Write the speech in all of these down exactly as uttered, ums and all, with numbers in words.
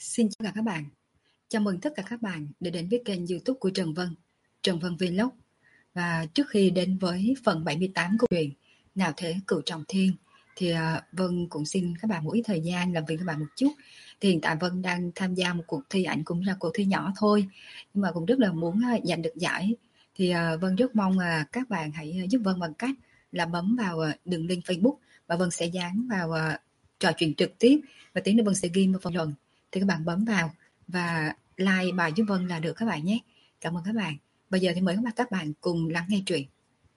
Xin chào các bạn, chào mừng tất cả các bạn đã đến với kênh YouTube của Trần Vân, Trần Vân Vlog. Và trước khi đến với phần bảy mươi tám của truyện Nào Thế Cửu Trọng Thiên thì uh, Vân cũng xin các bạn một ít thời gian làm việc các bạn một chút. Thì hiện tại Vân đang tham gia một cuộc thi ảnh, cũng là cuộc thi nhỏ thôi, nhưng mà cũng rất là muốn uh, giành được giải. Thì uh, Vân rất mong uh, các bạn hãy giúp Vân bằng cách là bấm vào uh, đường link Facebook và Vân sẽ dán vào uh, trò chuyện trực tiếp, và tí nữa Vân sẽ ghi một phần luận. Thì các bạn bấm vào và like bài giúp Vân là được các bạn nhé. Cảm ơn các bạn. Bây giờ thì mời các bạn cùng lắng nghe truyện.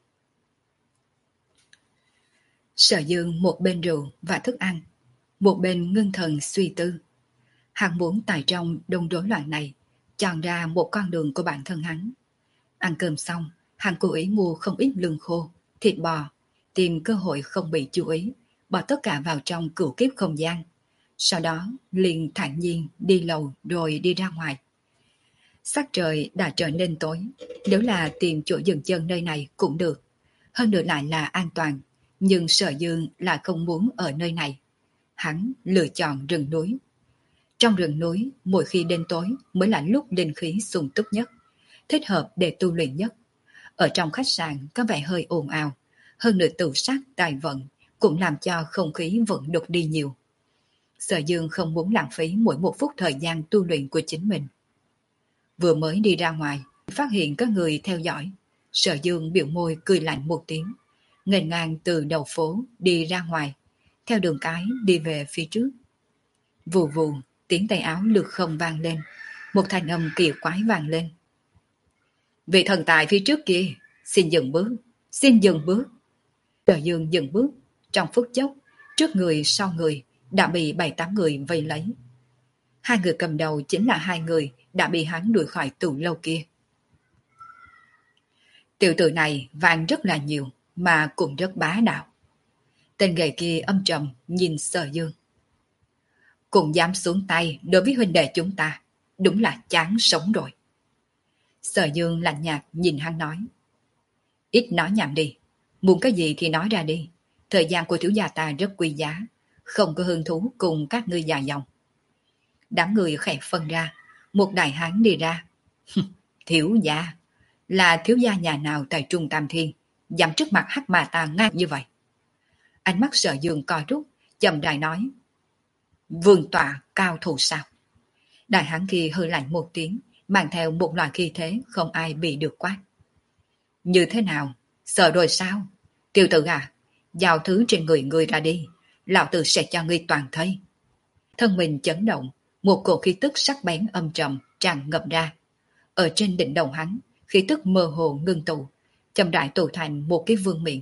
Sở Dương một bên rượu và thức ăn, một bên ngưng thần suy tư. Hắn muốn tại trong đông rối loạn này chọn ra một con đường của bản thân hắn. Ăn cơm xong, hắn cố ý mua không ít lương khô, thịt bò, tìm cơ hội không bị chú ý, bỏ tất cả vào trong cửu kiếp không gian. Sau đó liền thản nhiên đi lầu rồi đi ra ngoài. Sắc trời đã trở nên tối, nếu là tìm chỗ dừng chân nơi này cũng được. Hơn nữa lại là an toàn, nhưng Sở Dương lại không muốn ở nơi này. Hắn lựa chọn rừng núi. Trong rừng núi, mỗi khi đêm tối mới là lúc linh khí sung túc nhất, thích hợp để tu luyện nhất. Ở trong khách sạn có vẻ hơi ồn ào, hơn nữa tửu sắc tài vận cũng làm cho không khí vận đục đi nhiều. Sở Dương không muốn lãng phí mỗi một phút thời gian tu luyện của chính mình. Vừa mới đi ra ngoài, phát hiện có người theo dõi. Sở Dương biểu môi cười lạnh một tiếng, nghênh ngang từ đầu phố đi ra ngoài, theo đường cái đi về phía trước. Vù vù, tiếng tay áo lược không vang lên, một thanh âm kỳ quái vang lên. Vị thần tài phía trước kia, xin dừng bước, xin dừng bước. Sở Dương dừng bước, trong phút chốc, trước người sau người đã bị bảy tám người vây lấy. Hai người cầm đầu chính là hai người đã bị hắn đuổi khỏi tù lâu kia. Tiểu tử này vàng rất là nhiều, mà cũng rất bá đạo. Tên ghệ kia âm trầm nhìn Sở Dương. Cũng dám xuống tay đối với huynh đệ chúng ta, đúng là chán sống rồi. Sở Dương lạnh nhạt nhìn hắn nói. Ít nói nhảm đi, muốn cái gì thì nói ra đi. Thời gian của thiếu gia ta rất quý giá, không có hứng thú cùng các ngươi dài dòng. Đám người khẽ phân ra, một đại hán đi ra. Thiếu gia, là thiếu gia nhà nào tại Trung Tam Thiên, dám trước mặt hắc mà ta ngang như vậy? Ánh mắt Sở Dương co rút, chậm rãi nói. Vương tọa cao thủ sao? Đại hán kia hơi lạnh một tiếng, mang theo một loại khí thế không ai bị được quát. Như thế nào? Sợ rồi sao? Tiểu tử à, giao thứ trên người người ra đi, lão tử sẽ cho ngươi toàn thây. Thân mình chấn động, một cổ khí tức sắc bén âm trầm tràn ngập ra. Ở trên đỉnh đầu hắn, khí tức mơ hồ ngưng tụ, chậm rãi tụ thành một cái vương miện.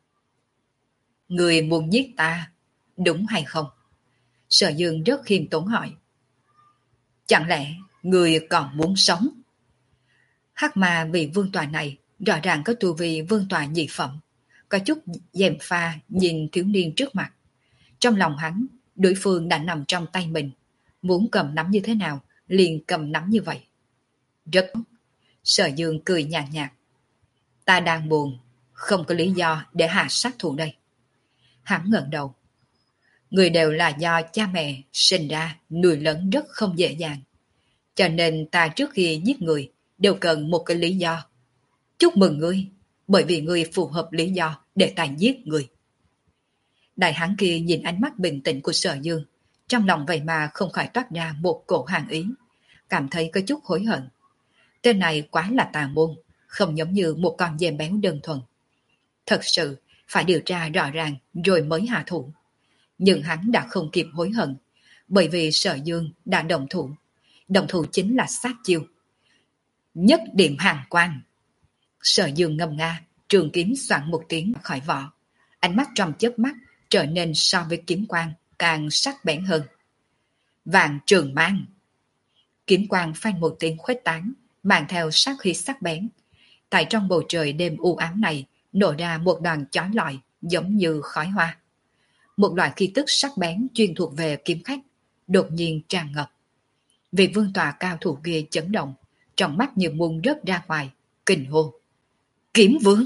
Người muốn giết ta, đúng hay không? Sở Dương rất khiêm tốn hỏi. Chẳng lẽ người còn muốn sống? Hắc mà vị vương tòa này rõ ràng có tu vi vương tòa nhị phẩm, có chút dèm pha nhìn thiếu niên trước mặt. Trong lòng hắn, đối phương đã nằm trong tay mình, muốn cầm nắm như thế nào liền cầm nắm như vậy. Rất tốt. Sở Dương cười nhạt nhạt. Ta đang buồn, không có lý do để hạ sát thủ đây. Hắn ngẩng đầu. Người đều là do cha mẹ sinh ra nuôi lớn rất không dễ dàng, cho nên ta trước khi giết người đều cần một cái lý do. Chúc mừng ngươi, bởi vì ngươi phù hợp lý do để ta giết người. Đại hán kia nhìn ánh mắt bình tĩnh của Sở Dương, trong lòng vậy mà không khỏi toát ra một cổ hàn ý, cảm thấy có chút hối hận. Tên này quá là tà môn, không giống như một con dê béo đơn thuần. Thật sự phải điều tra rõ ràng rồi mới hạ thủ. Nhưng hắn đã không kịp hối hận, bởi vì Sở Dương đã động thủ. Động thủ chính là sát chiêu nhất điểm hàng quang. Sở Dương ngâm nga, trường kiếm xoạng một tiếng khỏi vỏ, ánh mắt trong chớp mắt trở nên so với kiếm quang càng sắc bén hơn. Vạn trường mang. Kiếm quang phanh một tiếng khuếch tán, mang theo sát khí sắc bén. Tại trong bầu trời đêm u ám này nổ ra một đoàn chói lọi giống như khói hoa. Một loại khí tức sắc bén chuyên thuộc về kiếm khách đột nhiên tràn ngập. Vị vương tòa cao thủ kia chấn động, trong mắt như muốn rớt ra ngoài, kinh hô. Kiếm vương!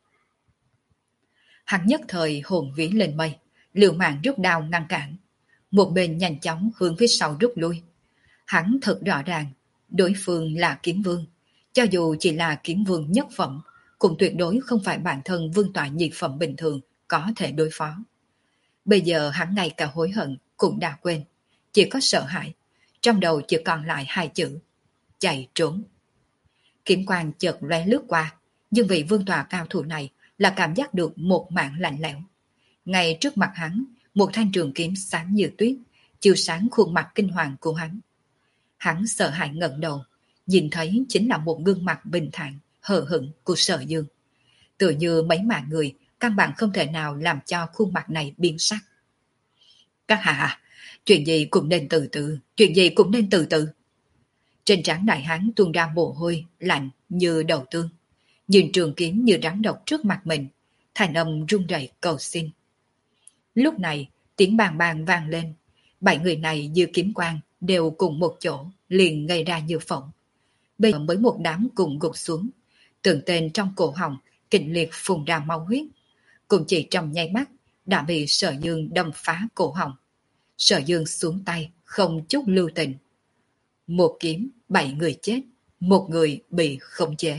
Hắn nhất thời hồn vía lên mây, liều mạng rút đao ngăn cản. Một bên nhanh chóng hướng phía sau rút lui. Hắn thật rõ ràng, đối phương là kiếm vương. Cho dù chỉ là kiếm vương nhất phẩm, cũng tuyệt đối không phải bản thân vương tọa nhị phẩm bình thường có thể đối phó. Bây giờ hắn ngay cả hối hận cũng đã quên, chỉ có sợ hãi, trong đầu chỉ còn lại hai chữ: chạy trốn. Kiếm quang chợt lóe lướt qua, nhưng vị vương tọa cao thủ này là cảm giác được một mảng lạnh lẽo. Ngay trước mặt hắn, một thanh trường kiếm sáng như tuyết, chiếu sáng khuôn mặt kinh hoàng của hắn. Hắn sợ hãi ngẩng đầu, nhìn thấy chính là một gương mặt bình thản, hờ hững của Sở Dương. Tựa như mấy mạng người, căn bản không thể nào làm cho khuôn mặt này biến sắc. Các hạ, chuyện gì cũng nên từ từ, chuyện gì cũng nên từ từ. Trên trán đại hán tuôn ra mồ hôi, lạnh như đầu tương. Nhìn trường kiếm như rắn độc trước mặt mình, thanh âm run rẩy cầu xin. Lúc này, tiếng bàng bàng vang lên. Bảy người này như kiếm quang, đều cùng một chỗ, liền ngây ra như phỏng. Bây giờ mới một đám cùng gục xuống. Tượng tên trong cổ họng, kịch liệt phun ra máu huyết. Cũng chỉ trong nháy mắt, đã bị Sở Dương đâm phá cổ họng. Sở Dương xuống tay, không chút lưu tình. Một kiếm, bảy người chết, một người bị khống chế.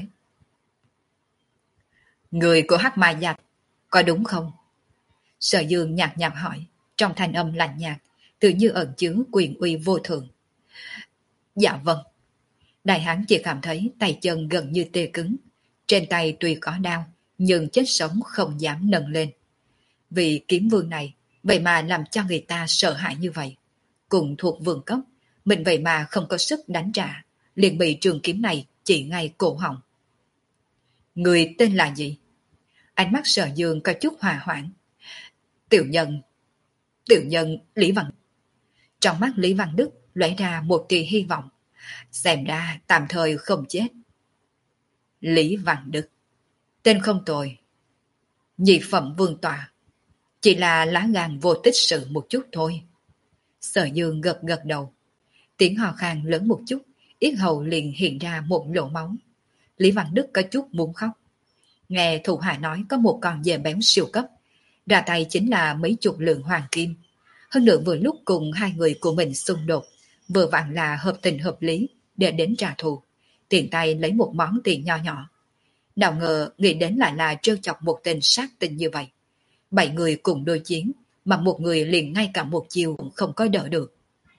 Người của Hắc Ma Giặc, có đúng không? Sở Dương nhạt nhạt hỏi, trong thanh âm lạnh nhạt, tự như ẩn chứa quyền uy vô thượng. Dạ vâng. Đại hán chỉ cảm thấy tay chân gần như tê cứng. Trên tay tuy có đau, nhưng chết sống không dám nâng lên. Vì kiếm vương này, vậy mà làm cho người ta sợ hãi như vậy. Cùng thuộc vương cấp, mình vậy mà không có sức đánh trả, liền bị trường kiếm này chỉ ngay cổ họng. Người tên là gì? Ánh mắt Sở Dương có chút hòa hoãn. Tiểu nhân, tiểu nhân Lý Văn. Trong mắt Lý Văn Đức lóe ra một tia hy vọng. Xem ra tạm thời không chết. Lý Văn Đức, tên không tồi. Nhị phẩm vương tọa, chỉ là lá gan vô tích sự một chút thôi. Sở Dương gật gật đầu. Tiếng hò khan lớn một chút, yết hầu liền hiện ra một lỗ máu. Lý Văn Đức có chút muốn khóc. Nghe thủ hạ nói có một con dê béo siêu cấp, ra tay chính là mấy chục lượng hoàng kim. Hơn nữa vừa lúc cùng hai người của mình xung đột, vừa vặn là hợp tình hợp lý để đến trả thù, tiện tay lấy một món tiền nho nhỏ. Nào ngờ nghĩ đến lại là trêu chọc một tên sát tinh như vậy. Bảy người cùng đối chiến, mà một người liền ngay cả một chiều cũng không có đỡ được.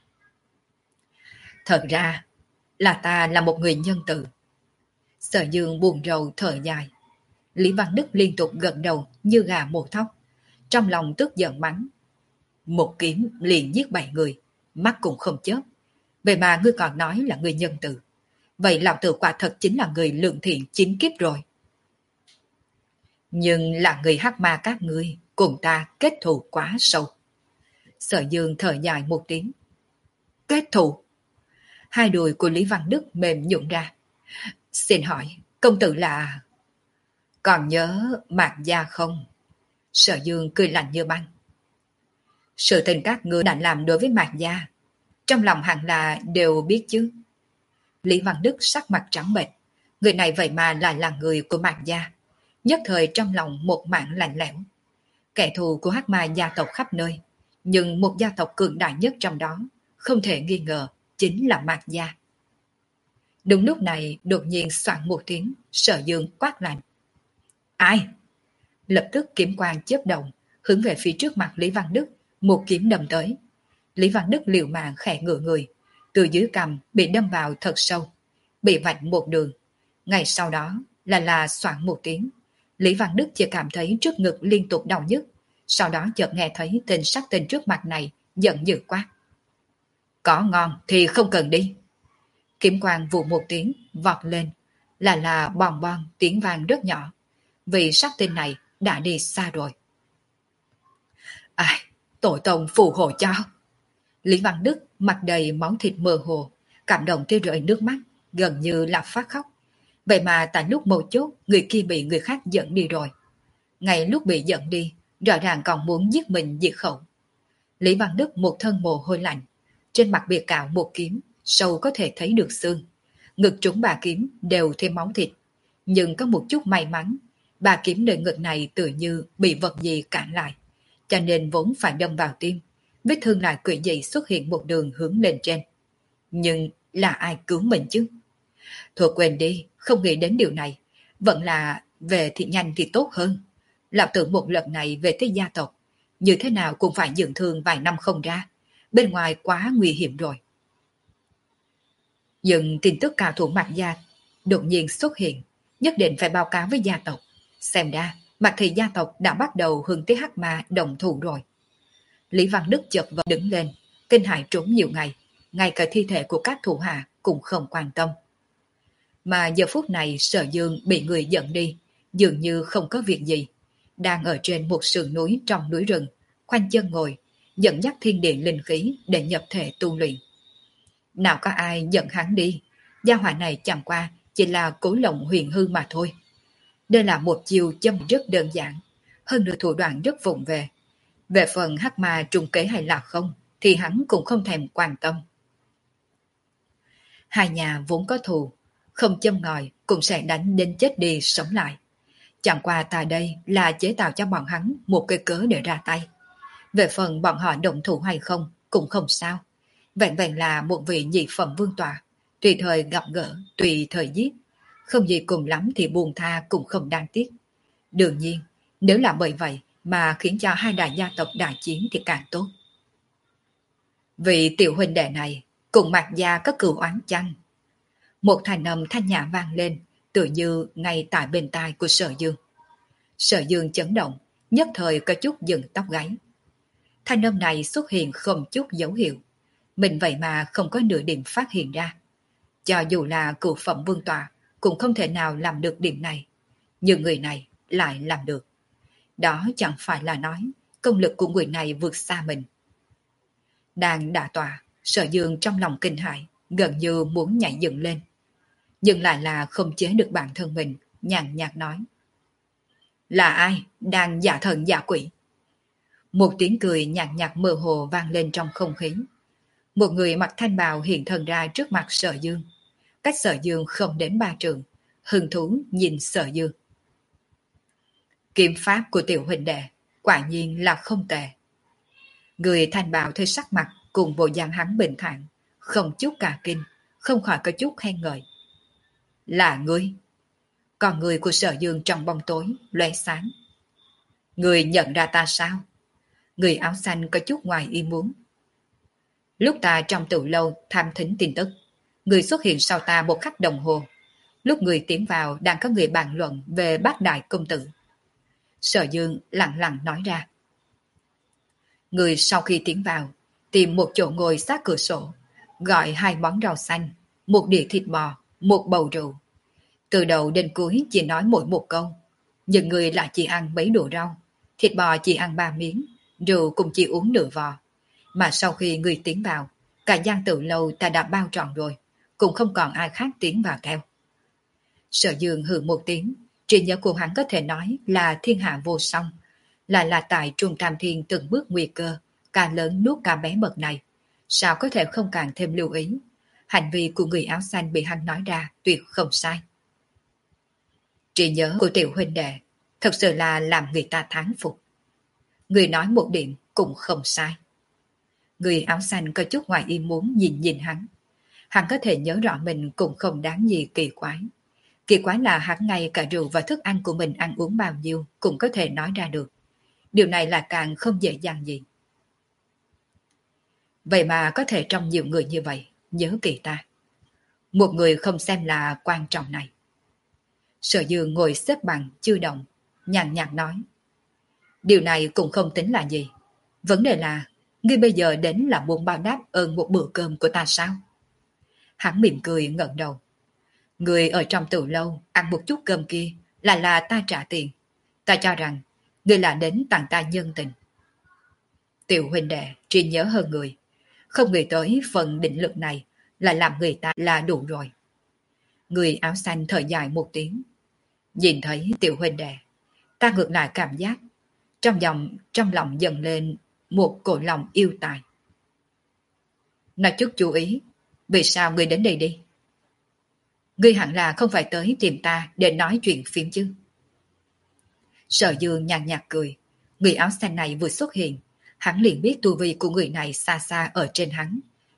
Thật ra là ta là một người nhân từ. Sở Dương buồn rầu thở dài. Lý Văn Đức liên tục gật đầu như gà mổ thóc. Trong lòng tức giận mắng. Một kiếm liền giết bảy người, mắt cũng không chớp. Vậy mà ngươi còn nói là người nhân từ. Vậy lão tử quả thật chính là người lượng thiện chín kiếp rồi. Nhưng là người Hắc Ma các ngươi cùng ta kết thù quá sâu. Sở Dương thở dài một tiếng. Kết thù? Hai đùi của Lý Văn Đức mềm nhũn ra. Xin hỏi, công tử là... Còn nhớ Mạc Gia không? Sở Dương cười lạnh như băng. Sự tình các ngươi đã làm đối với Mạc Gia, trong lòng hẳn là đều biết chứ. Lý Văn Đức sắc mặt trắng bệch. Người này vậy mà lại là người của Mạc Gia. Nhất thời trong lòng một mảng lạnh lẽo. Kẻ thù của Hắc Ma gia tộc khắp nơi, nhưng một gia tộc cường đại nhất trong đó, không thể nghi ngờ, chính là Mạc Gia. Đúng lúc này đột nhiên soạn một tiếng, Sở Dương quát lạnh. Ai? Lập tức kiếm quang chớp động, hướng về phía trước mặt Lý Văn Đức, một kiếm đâm tới. Lý Văn Đức liều mạng khẽ ngửa người, từ dưới cằm bị đâm vào thật sâu, bị vạch một đường. Ngay sau đó là là soạn một tiếng, Lý Văn Đức chỉ cảm thấy trước ngực liên tục đau nhức, sau đó chợt nghe thấy tên sát tinh trước mặt này giận dữ quát. Có ngon thì không cần đi. Kiếm quang vụ một tiếng vọt lên, là là bòn bon tiếng vang rất nhỏ, vì sát tinh này đã đi xa rồi. Ai, tổ tông phù hộ cho. Lý Văn Đức mặt đầy máu thịt mơ hồ, cảm động tới rơi nước mắt, gần như là phát khóc. Vậy mà tại lúc mấu chốt, người kia bị người khác dẫn đi rồi. Ngay lúc bị dẫn đi, rõ ràng còn muốn giết mình diệt khẩu. Lý Văn Đức một thân mồ hôi lạnh, trên mặt bị cạo một kiếm, sâu có thể thấy được xương. Ngực trúng bà kiếm đều thêm máu thịt, nhưng có một chút may mắn, bà kiếm nơi ngực này tự như bị vật gì cản lại, cho nên vốn phải đâm vào tim. Vết thương lại quỷ dị xuất hiện một đường hướng lên trên. Nhưng là ai cứu mình chứ? Thôi quên đi, không nghĩ đến điều này. Vẫn là về thì nhanh thì tốt hơn. Lão tưởng một lần này về tới gia tộc, như thế nào cũng phải dưỡng thương vài năm không ra. Bên ngoài quá nguy hiểm rồi. Nhưng tin tức cao thủ Mạc Gia đột nhiên xuất hiện, nhất định phải báo cáo với gia tộc. Xem ra, Mạc thị gia tộc đã bắt đầu hướng tới Hắc Ma đồng thủ rồi. Lý Văn Đức chợt vật đứng lên, kinh hãi trốn nhiều ngày, ngay cả thi thể của các thủ hạ cũng không quan tâm. Mà giờ phút này Sở Dương bị người dẫn đi, dường như không có việc gì, đang ở trên một sườn núi trong núi rừng, khoanh chân ngồi, dẫn dắt thiên địa linh khí để nhập thể tu luyện. Nào có ai dẫn hắn đi, gia hỏa này chẳng qua chỉ là cố lộng huyền hư mà thôi. Đây là một chiêu châm rất đơn giản, hơn nữa thủ đoạn rất vụng về. Về phần hắc ma trùng kế hay là không, thì hắn cũng không thèm quan tâm. Hai nhà vốn có thù, không châm ngòi cũng sẽ đánh đến chết đi sống lại. Chẳng qua ta đây là chế tạo cho bọn hắn một cái cớ để ra tay. Về phần bọn họ động thủ hay không cũng không sao. Vẹn vẹn là một vị nhị phẩm vương tọa, tùy thời gặp gỡ, tùy thời giết. Không gì cùng lắm thì buông tha cũng không đáng tiếc. Đương nhiên, nếu là bởi vậy mà khiến cho hai đại gia tộc đại chiến thì càng tốt. Vị tiểu huynh đệ này cùng Mạc Gia có cừu oán chăng? Một thanh âm thanh nhã vang lên, tự như ngay tại bên tai của Sở Dương. Sở Dương chấn động, nhất thời có chút dựng tóc gáy. Thanh âm này xuất hiện không chút dấu hiệu, mình vậy mà không có nửa điểm phát hiện ra. Cho dù là cửu phẩm vương tọa cũng không thể nào làm được điểm này, nhưng người này lại làm được. Đó chẳng phải là nói công lực của người này vượt xa mình. Đang đả tọa, Sở Dương trong lòng kinh hãi, gần như muốn nhảy dựng lên, nhưng lại là không chế được bản thân mình, nhàn nhạt nói: là ai đang giả thần giả quỷ? Một tiếng cười nhàn nhạt mơ hồ vang lên trong không khí. Một người mặc thanh bào hiện thân ra trước mặt Sở Dương, cách Sở Dương không đến ba trượng, hứng thú nhìn Sở Dương. Kiếm pháp của tiểu huynh đệ quả nhiên là không tệ. Người thanh bào thấy sắc mặt cùng bộ dạng hắn bình thản, không chút cả kinh, không khỏi có chút khen ngợi. Là ngươi? Còn người của Sở Dương trong bóng tối lóe sáng. Người nhận ra ta sao? Người áo xanh có chút ngoài ý muốn. Lúc ta trong tử lâu tham thính tin tức, người xuất hiện sau ta một khắc đồng hồ. Lúc người tiến vào đang có người bàn luận về bát đại công tử. Sở Dương lặng lặng nói ra. Người sau khi tiến vào, tìm một chỗ ngồi sát cửa sổ, gọi hai món rau xanh, một đĩa thịt bò, một bầu rượu. Từ đầu đến cuối chỉ nói mỗi một câu, nhưng người lại chỉ ăn mấy đũa rau, thịt bò chỉ ăn ba miếng, rượu cũng chỉ uống nửa vò. Mà sau khi người tiến vào, cả gian tử lâu ta đã bao trọn rồi, cũng không còn ai khác tiến vào theo. Sở Dương hừ một tiếng, trí nhớ của hắn có thể nói là thiên hạ vô song, lại là tại Trung Tam Thiên từng bước nguy cơ, cả lớn nuốt cả bé bậc này. Sao có thể không càng thêm lưu ý? Hành vi của người áo xanh bị hắn nói ra tuyệt không sai. Trí nhớ của tiểu huynh đệ thật sự là làm người ta thán phục. Người nói một điểm cũng không sai. Người áo xanh có chút ngoài ý muốn nhìn nhìn hắn. Hắn có thể nhớ rõ mình cũng không đáng gì kỳ quái. Kỳ quái là hắn ngay cả rượu và thức ăn của mình ăn uống bao nhiêu cũng có thể nói ra được. Điều này là càng không dễ dàng gì. Vậy mà có thể trong nhiều người như vậy nhớ kỳ ta. Một người không xem là quan trọng này. Sở Dương ngồi xếp bằng chưa động, nhàn nhạt nói. Điều này cũng không tính là gì. Vấn đề là ngươi bây giờ đến là muốn báo đáp ơn một bữa cơm của ta sao? Hắn mỉm cười ngẩng đầu. Người ở trong tử lâu ăn một chút cơm kia là là ta trả tiền. Ta cho rằng ngươi là đến tặng ta nhân tình. Tiểu huynh đệ trí nhớ hơn người. Không nghĩ tới phần định lực này là làm người ta là đủ rồi. Người áo xanh thở dài một tiếng. Nhìn thấy tiểu huynh đệ, ta ngược lại cảm giác trong lòng, trong lòng dần lên một cổ lòng yêu tài. Nói chút chú ý, vì sao ngươi đến đây đi? Ngươi hẳn là không phải tới tìm ta để nói chuyện phim chứ? Sở Dương nhàn nhạt cười. Người áo xanh này vừa xuất hiện, hắn liền biết tu vi của người này xa xa ở trên hắn.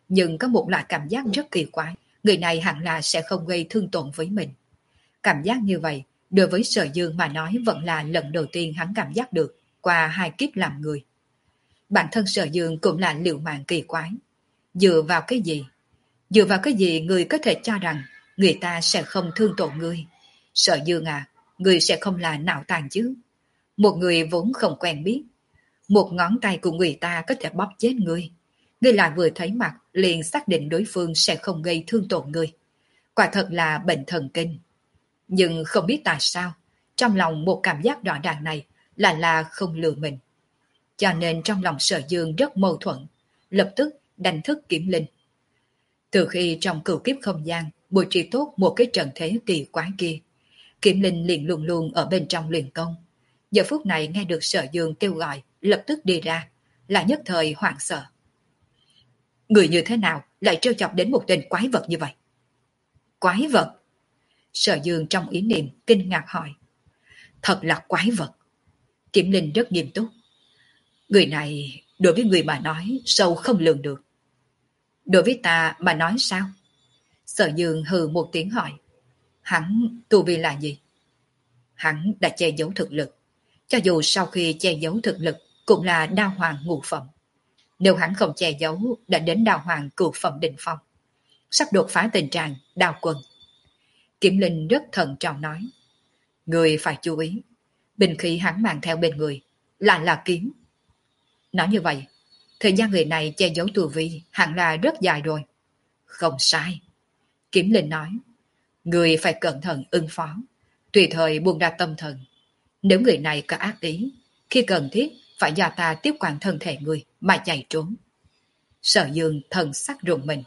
Nhưng có một loại cảm giác rất kỳ quái, người này hẳn là sẽ không gây thương tổn với mình. Cảm giác như vậy, đối với Sở Dương mà nói vẫn là lần đầu tiên hắn cảm giác được qua hai kiếp làm người. Bản thân Sở Dương cũng là liệu mạng kỳ quái. Dựa vào cái gì? Dựa vào cái gì người có thể cho rằng người ta sẽ không thương tổn người? Sở Dương à, người sẽ không là não tàn chứ? Một người vốn không quen biết, một ngón tay của người ta có thể bóp chết người. Người lại vừa thấy mặt liền xác định đối phương sẽ không gây thương tổn người. Quả thật là bệnh thần kinh. Nhưng không biết tại sao, trong lòng một cảm giác rõ ràng này là là không lừa mình. Cho nên trong lòng Sở Dương rất mâu thuẫn, lập tức đánh thức Kiếm Linh. Từ khi trong cửu kiếp không gian bố trí tốt một cái trận thế kỳ quái kia, Kiếm Linh liền luôn luôn ở bên trong luyện công. Giờ phút này nghe được Sở Dương kêu gọi, lập tức đi ra, là nhất thời hoảng sợ. Người như thế nào lại trêu chọc đến một tên quái vật như vậy? Quái vật? Sở Dương trong ý niệm kinh ngạc hỏi. Thật là quái vật. Kiếm Linh rất nghiêm túc. Người này đối với người mà nói sâu không lường được. Đối với ta mà nói sao? Sở Dương hừ một tiếng hỏi. Hắn tu vi là gì? Hắn đã che giấu thực lực. Cho dù sau khi che giấu thực lực cũng là đao hoàng ngũ phẩm. Nếu hắn không che giấu đã đến đao hoàng cửu phẩm đỉnh phong, sắp đột phá tình trạng đao quân. Kiếm Linh rất thận trọng nói. Người phải chú ý, binh khí hắn mang theo bên người lại là kiếm. Nói như vậy, thời gian người này che giấu tu vi hẳn là rất dài rồi. Không sai. Kiếm Linh nói. Người phải cẩn thận ứng phó, tùy thời buông ra tâm thần. Nếu người này có ác ý, khi cần thiết phải do ta tiếp quản thân thể người mà chạy trốn. Sở Dương thần sắc rùng mình.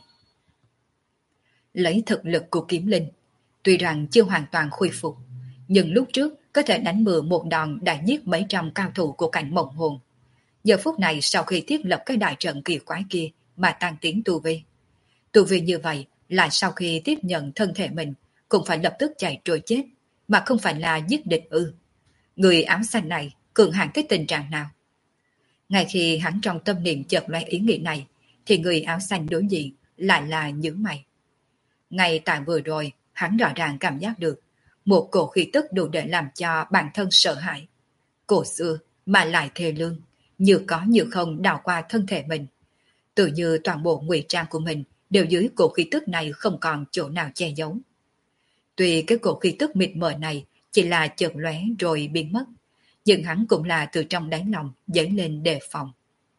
Lấy thực lực của Kiếm Linh, tuy rằng chưa hoàn toàn khôi phục, nhưng lúc trước có thể đánh bừa một đòn đã giết mấy trăm cao thủ của cảnh mộng hồn. Giờ phút này sau khi thiết lập cái đại trận kỳ quái kia mà tăng tiến tu vi. Tu vi như vậy là sau khi tiếp nhận thân thể mình cũng phải lập tức chạy trôi chết, mà không phải là giết địch ư? Người áo xanh này cường hãn tới tình trạng nào? Ngay khi hắn trong tâm niệm chợt lóe ý nghĩ này, thì người áo xanh đối diện lại là nhướng mày. Ngay tại vừa rồi, hắn rõ ràng cảm giác được một cổ khí tức đủ để làm cho bản thân sợ hãi. Cổ xưa mà lại thê lương, như có như không đào qua thân thể mình. Tự như toàn bộ ngụy trang của mình đều dưới cổ khí tức này không còn chỗ nào che giấu. Tuy cái cổ khí tức mịt mờ này chỉ là chợt lóe rồi biến mất, nhưng hắn cũng là từ trong đáy lòng dấy lên đề phòng.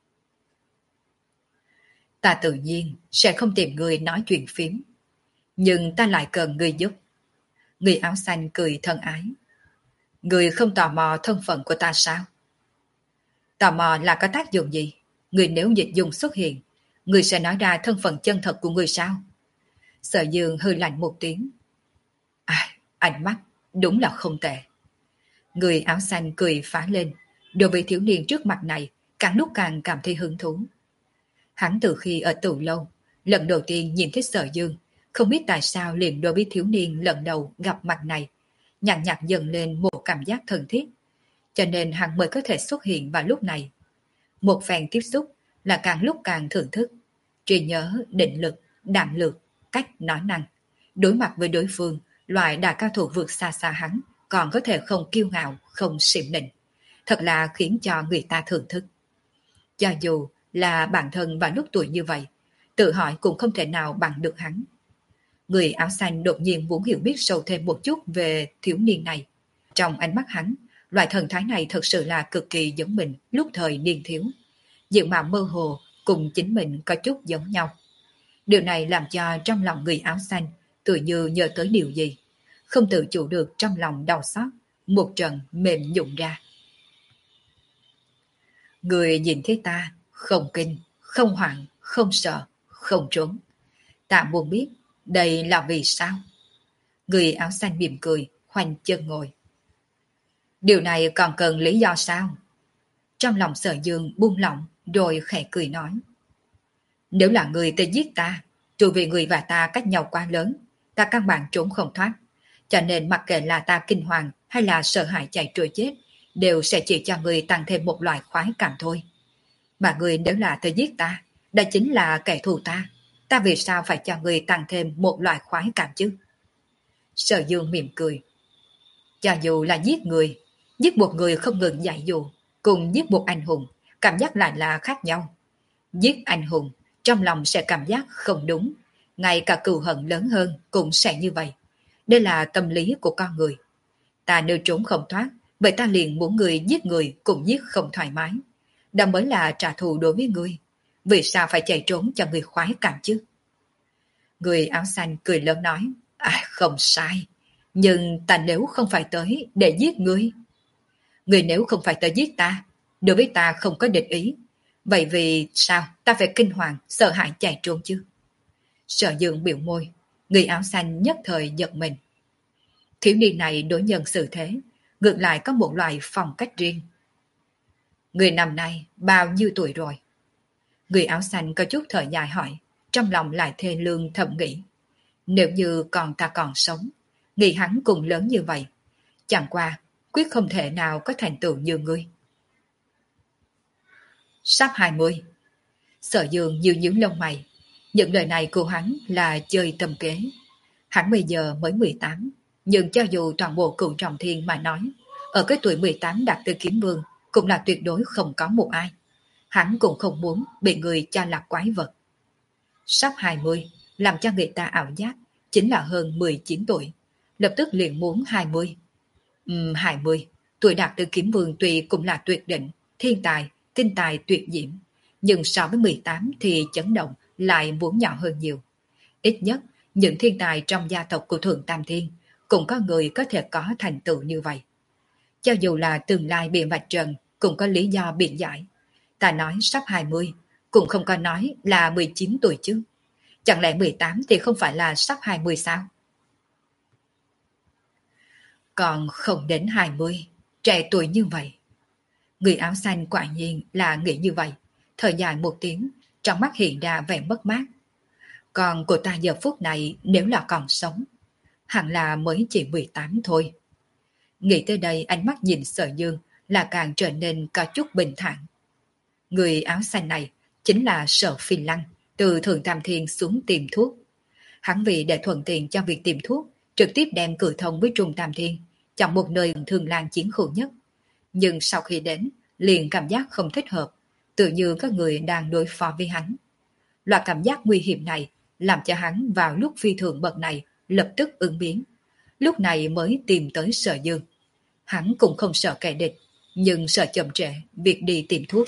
Ta tự nhiên sẽ không tìm người nói chuyện phiếm, nhưng ta lại cần người giúp. Người áo xanh cười thân ái. Người không tò mò thân phận của ta sao? Tò mò là có tác dụng gì? Người nếu dịch dùng xuất hiện, người sẽ nói ra thân phận chân thật của người sao? Sở Dương hừ lạnh một tiếng. À, ánh mắt đúng là không tệ. Người áo xanh cười phá lên, đối với thiếu niên trước mặt này càng lúc càng cảm thấy hứng thú. Hắn từ khi ở tù lâu, lần đầu tiên nhìn thấy Sở Dương, không biết tại sao liền đối với thiếu niên lần đầu gặp mặt này, nhàn nhạt dần lên một cảm giác thân thiết, cho nên hắn mới có thể xuất hiện vào lúc này. Một phen tiếp xúc là càng lúc càng thưởng thức, trí nhớ, định lực, đảm lược, cách nói năng. Đối mặt với đối phương, loại đại cao thủ vượt xa xa hắn, còn có thể không kiêu ngạo, không xỉm nịnh. Thật là khiến cho người ta thưởng thức. Cho dù là bản thân vào lúc tuổi như vậy, tự hỏi cũng không thể nào bằng được hắn. Người áo xanh đột nhiên muốn hiểu biết sâu thêm một chút về thiếu niên này. Trong ánh mắt hắn, loại thần thái này thật sự là cực kỳ giống mình lúc thời niên thiếu. Diện mạo mơ hồ cùng chính mình có chút giống nhau. Điều này làm cho trong lòng người áo xanh tự như nhớ tới điều gì, không tự chủ được trong lòng đau xót, một trận mềm nhũn ra. Người nhìn thấy ta, không kinh, không hoảng, không sợ, không trốn. Ta muốn biết, đây là vì sao? Người áo xanh mỉm cười, khoanh chân ngồi. Điều này còn cần lý do sao? Trong lòng Sở Dương buông lỏng, rồi khẽ cười nói. Nếu là người tới giết ta, dù vì người và ta cách nhau quá lớn, ta căn bản trốn không thoát. Cho nên mặc kệ là ta kinh hoàng hay là sợ hãi chạy trôi chết, đều sẽ chỉ cho người tăng thêm một loại khoái cảm thôi. Mà người nếu là tới giết ta, đó chính là kẻ thù ta. ta vì sao phải cho người tăng thêm một loại khoái cảm chứ? Sở Dương mỉm cười. Cho dù là giết người, giết một người không ngừng dạy dụ, cùng giết một anh hùng, cảm giác lại là khác nhau. Giết anh hùng, trong lòng sẽ cảm giác không đúng, ngay cả cừu hận lớn hơn cũng sẽ như vậy. Đây là tâm lý của con người. Ta nếu trốn không thoát, vậy ta liền muốn người giết người cũng giết không thoải mái. Đó mới là trả thù đối với người. Vì sao phải chạy trốn cho người khoái cảm chứ? Người áo xanh cười lớn nói, à không sai, nhưng ta nếu không phải tới để giết ngươi. Người nếu không phải tới giết ta, đối với ta không có địch ý, vậy vì sao ta phải kinh hoàng, sợ hãi chạy trốn chứ? Sở Dương biểu môi, người áo xanh nhất thời giật mình. Thiếu niên này đối nhân xử thế, ngược lại có một loại phong cách riêng. Người năm nay bao nhiêu tuổi rồi? Người áo xanh có chút thở dài hỏi, trong lòng lại thê lương thầm nghĩ. Nếu như còn ta còn sống, nghĩ hắn cùng lớn như vậy, chẳng qua quyết không thể nào có thành tựu như ngươi. Sắp hai mươi. Sở Dương nhíu nhíu lông mày. Những lời này của hắn là chơi tâm kế. Hắn bây giờ mới mười tám, nhưng cho dù toàn bộ cựu trọng thiên mà nói, ở cái tuổi mười tám đạt tới kiếm vương cũng là tuyệt đối không có một ai. Hắn cũng không muốn bị người cho là quái vật. Sắp hai mươi, làm cho người ta ảo giác, chính là hơn mười chín tuổi. Lập tức liền muốn hai mươi. Ừm, hai mươi, tuổi đạt tới kiếm vương tuy cũng là tuyệt đỉnh, thiên tài, tinh tài tuyệt diễm. Nhưng so với mười tám thì chấn động lại muốn nhỏ hơn nhiều. Ít nhất, những thiên tài trong gia tộc của Thượng Tam Thiên cũng có người có thể có thành tựu như vậy. Cho dù là tương lai bị vạch trần cũng có lý do biện giải. Ta nói sắp hai mươi, cũng không có nói là mười chín tuổi chứ. Chẳng lẽ mười tám thì không phải là sắp hai mươi sao? Còn không đến hai mươi, trẻ tuổi như vậy. Người áo xanh quả nhiên là nghĩ như vậy. Thời dài một tiếng, trong mắt hiện ra vẻ mất mát. Còn cô ta giờ phút này nếu là còn sống, hẳn là mới chỉ mười tám thôi. Nghĩ tới đây ánh mắt nhìn Sở Dương là càng trở nên có chút bình thản. Người áo xanh này chính là Sở Phi Lăng, từ Thượng Tam Thiên xuống tìm thuốc. Hắn vì để thuận tiện cho việc tìm thuốc, trực tiếp đem cử thông với Trung Tam Thiên, chọn một nơi thường lan chiến khu nhất. Nhưng sau khi đến, liền cảm giác không thích hợp, tự như các người đang đối phó với hắn. Loại cảm giác nguy hiểm này làm cho hắn vào lúc phi thường bậc này lập tức ứng biến. Lúc này mới tìm tới Sở Dương. Hắn cũng không sợ kẻ địch, nhưng sợ chậm trễ việc đi tìm thuốc.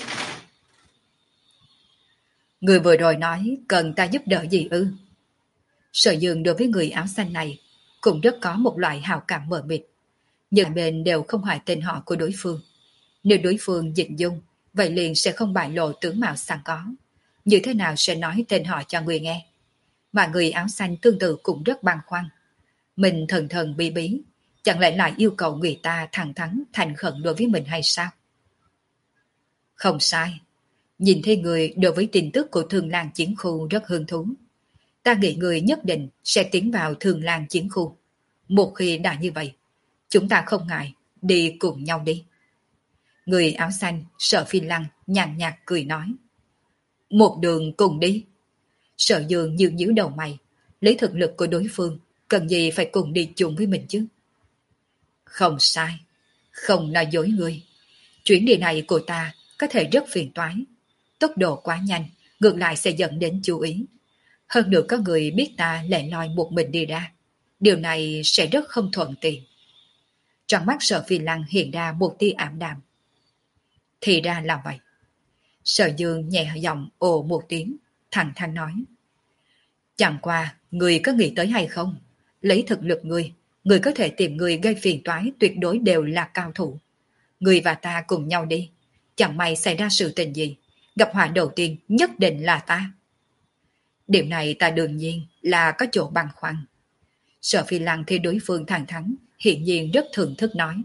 Người vừa rồi nói cần ta giúp đỡ gì ư? Sở Dương đối với người áo xanh này cũng rất có một loại hào cảm mờ mịt. Nhưng bên đều không hỏi tên họ của đối phương. Nếu đối phương dịch dung, vậy liền sẽ không bại lộ tướng mạo sẵn có. Như thế nào sẽ nói tên họ cho người nghe? Mà người áo xanh tương tự cũng rất băn khoăn. Mình thần thần bí bí, chẳng lẽ lại yêu cầu người ta thẳng thắn thành khẩn đối với mình hay sao? Không sai. Nhìn thấy người đối với tin tức của Thường Lan Chiến Khu rất hứng thú. Ta nghĩ người nhất định sẽ tiến vào Thường Lan Chiến Khu. Một khi đã như vậy, chúng ta không ngại đi cùng nhau đi. Người áo xanh Sở Phi Lăng nhàn nhạt cười nói. Một đường cùng đi. Sở Dương nhíu nhíu đầu mày, lấy thực lực của đối phương, cần gì phải cùng đi chung với mình chứ? Không sai, không nói dối ngươi. Chuyến đi này của ta có thể rất phiền toái. Tốc độ quá nhanh, ngược lại sẽ dẫn đến chú ý. Hơn nữa có người biết ta lẻ loi một mình đi ra. Điều này sẽ rất không thuận tiện. Trong mắt Sở Phi Lăng hiện ra một tia ảm đạm. Thì ra là vậy. Sở Dương nhẹ giọng ồ một tiếng, thẳng thắn nói. Chẳng qua, người có nghĩ tới hay không? Lấy thực lực người, người có thể tìm người gây phiền toái tuyệt đối đều là cao thủ. Người và ta cùng nhau đi. Chẳng may xảy ra sự tình gì, gặp họa đầu tiên nhất định là ta. Điều này ta đương nhiên là có chỗ băn khoăn. Sở Phi Lăng thì đối phương thẳng thắn, hiện nhiên rất thưởng thức nói.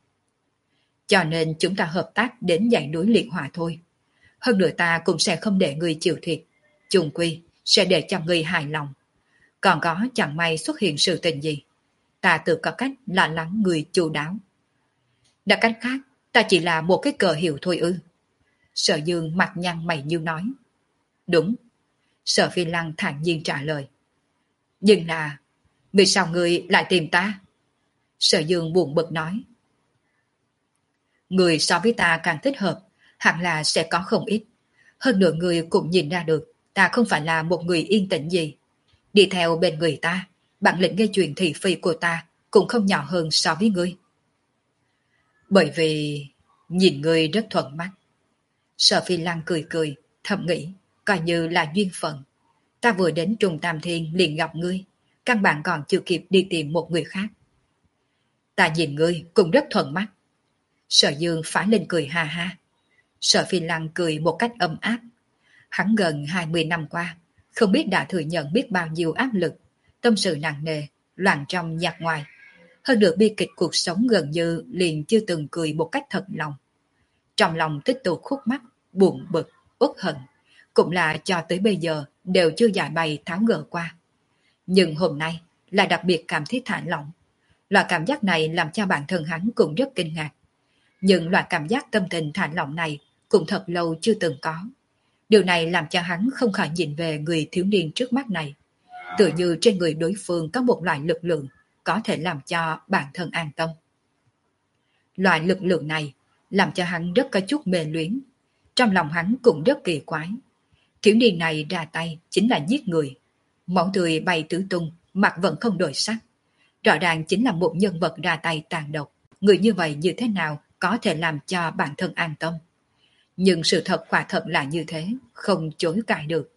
Cho nên chúng ta hợp tác đến dãy núi liệt hỏa thôi. Hơn nữa ta cũng sẽ không để người chịu thiệt. Chung quy sẽ để cho người hài lòng. Còn có chẳng may xuất hiện sự tình gì, ta tự có cách lo lắng người chu đáo. Đã cách khác, ta chỉ là một cái cờ hiệu thôi ư? Sở Dương mặt nhăn mày như nói. Đúng, Sở Phi Lăng thản nhiên trả lời. Nhưng là, vì sao ngươi lại tìm ta? Sở Dương buồn bực nói. Người so với ta càng thích hợp, hẳn là sẽ có không ít. Hơn nữa người cũng nhìn ra được, ta không phải là một người yên tĩnh gì. Đi theo bên người ta, bản lĩnh gây chuyện thị phi của ta cũng không nhỏ hơn so với ngươi. Bởi vì nhìn ngươi rất thuận mắt. Sở Phi Lăng cười cười, thầm nghĩ, coi như là duyên phận. Ta vừa đến Trung Tam Thiên liền gặp ngươi, căn bản còn chưa kịp đi tìm một người khác. Ta nhìn ngươi cũng rất thuận mắt. Sở Dương phá lên cười ha ha. Sở Phi Lăng cười một cách ấm áp. Hắn gần hai mươi năm qua, không biết đã thừa nhận biết bao nhiêu áp lực, tâm sự nặng nề, loạn trong nhạt ngoài. Hơn được bi kịch cuộc sống gần như liền chưa từng cười một cách thật lòng. Trong lòng tích tụ khúc mắc, buồn bực, uất hận, cũng là cho tới bây giờ đều chưa giải bày tháo gỡ qua. Nhưng hôm nay là đặc biệt cảm thấy thả lỏng. Loại cảm giác này làm cho bản thân hắn cũng rất kinh ngạc. Nhưng loại cảm giác tâm tình thả lỏng này cũng thật lâu chưa từng có. Điều này làm cho hắn không khỏi nhìn về người thiếu niên trước mắt này. Tựa như trên người đối phương có một loại lực lượng có thể làm cho bản thân an tâm. Loại lực lượng này làm cho hắn rất có chút mê luyến. Trong lòng hắn cũng rất kỳ quái. Thiếu niên này ra tay chính là giết người. Máu tươi bay tứ tung, mặt vẫn không đổi sắc. Rõ ràng chính là một nhân vật ra tay tàn độc. Người như vậy như thế nào có thể làm cho bản thân an tâm. Nhưng sự thật quả thật là như thế, không chối cãi được.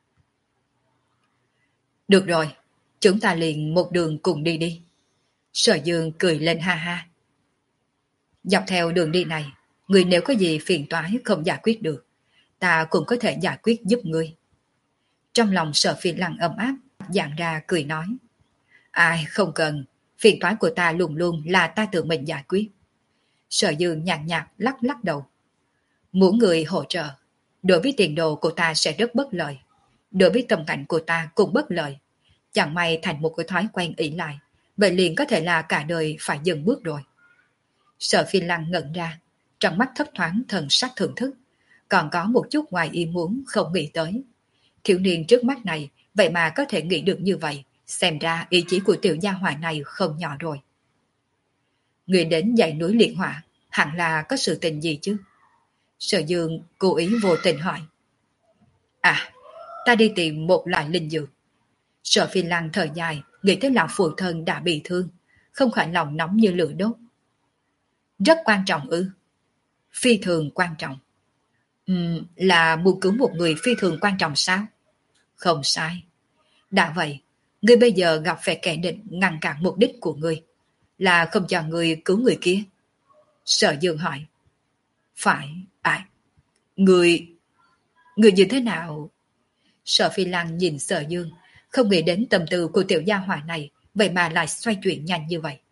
Được rồi, chúng ta liền một đường cùng đi đi. Sở Dương cười lên ha ha. Dọc theo đường đi này, người nếu có gì phiền toái không giải quyết được, ta cũng có thể giải quyết giúp ngươi. Trong lòng Sở Phi Lăng ấm áp, dạng ra cười nói. Ai không cần, phiền toái của ta luôn luôn là ta tự mình giải quyết. Sở Dương nhàn nhạt lắc lắc đầu. Muốn người hỗ trợ, đối với tiền đồ của ta sẽ rất bất lợi. Đối với tâm cảnh của ta cũng bất lợi. Chẳng may thành một cái thói quen ỷ lại, vậy liền có thể là cả đời phải dừng bước rồi. Sở Phi Lăng ngẩn ra, trong mắt thấp thoáng thần sắc thưởng thức, còn có một chút ngoài ý muốn không nghĩ tới. Thiếu niên trước mắt này, vậy mà có thể nghĩ được như vậy, xem ra ý chí của tiểu gia hỏa này không nhỏ rồi. Người đến dãy núi liệt hỏa, hẳn là có sự tình gì chứ? Sở Dương cố ý vô tình hỏi. À, ta đi tìm một loại linh dược. Sở Phi Lăng thở dài, nghĩ tới lão phụ thân đã bị thương, không khỏi lòng nóng như lửa đốt. Rất quan trọng ư? Phi thường quan trọng. Uhm, là muốn cứu một người phi thường quan trọng sao? Không sai. Đã vậy, ngươi bây giờ gặp phải kẻ địch ngăn cản mục đích của ngươi, là không cho ngươi cứu người kia. Sở Dương hỏi. Phải, à, người, người như thế nào? Sở Phi Lăng nhìn Sở Dương, không nghĩ đến tâm tư của tiểu gia hỏa này, vậy mà lại xoay chuyển nhanh như vậy.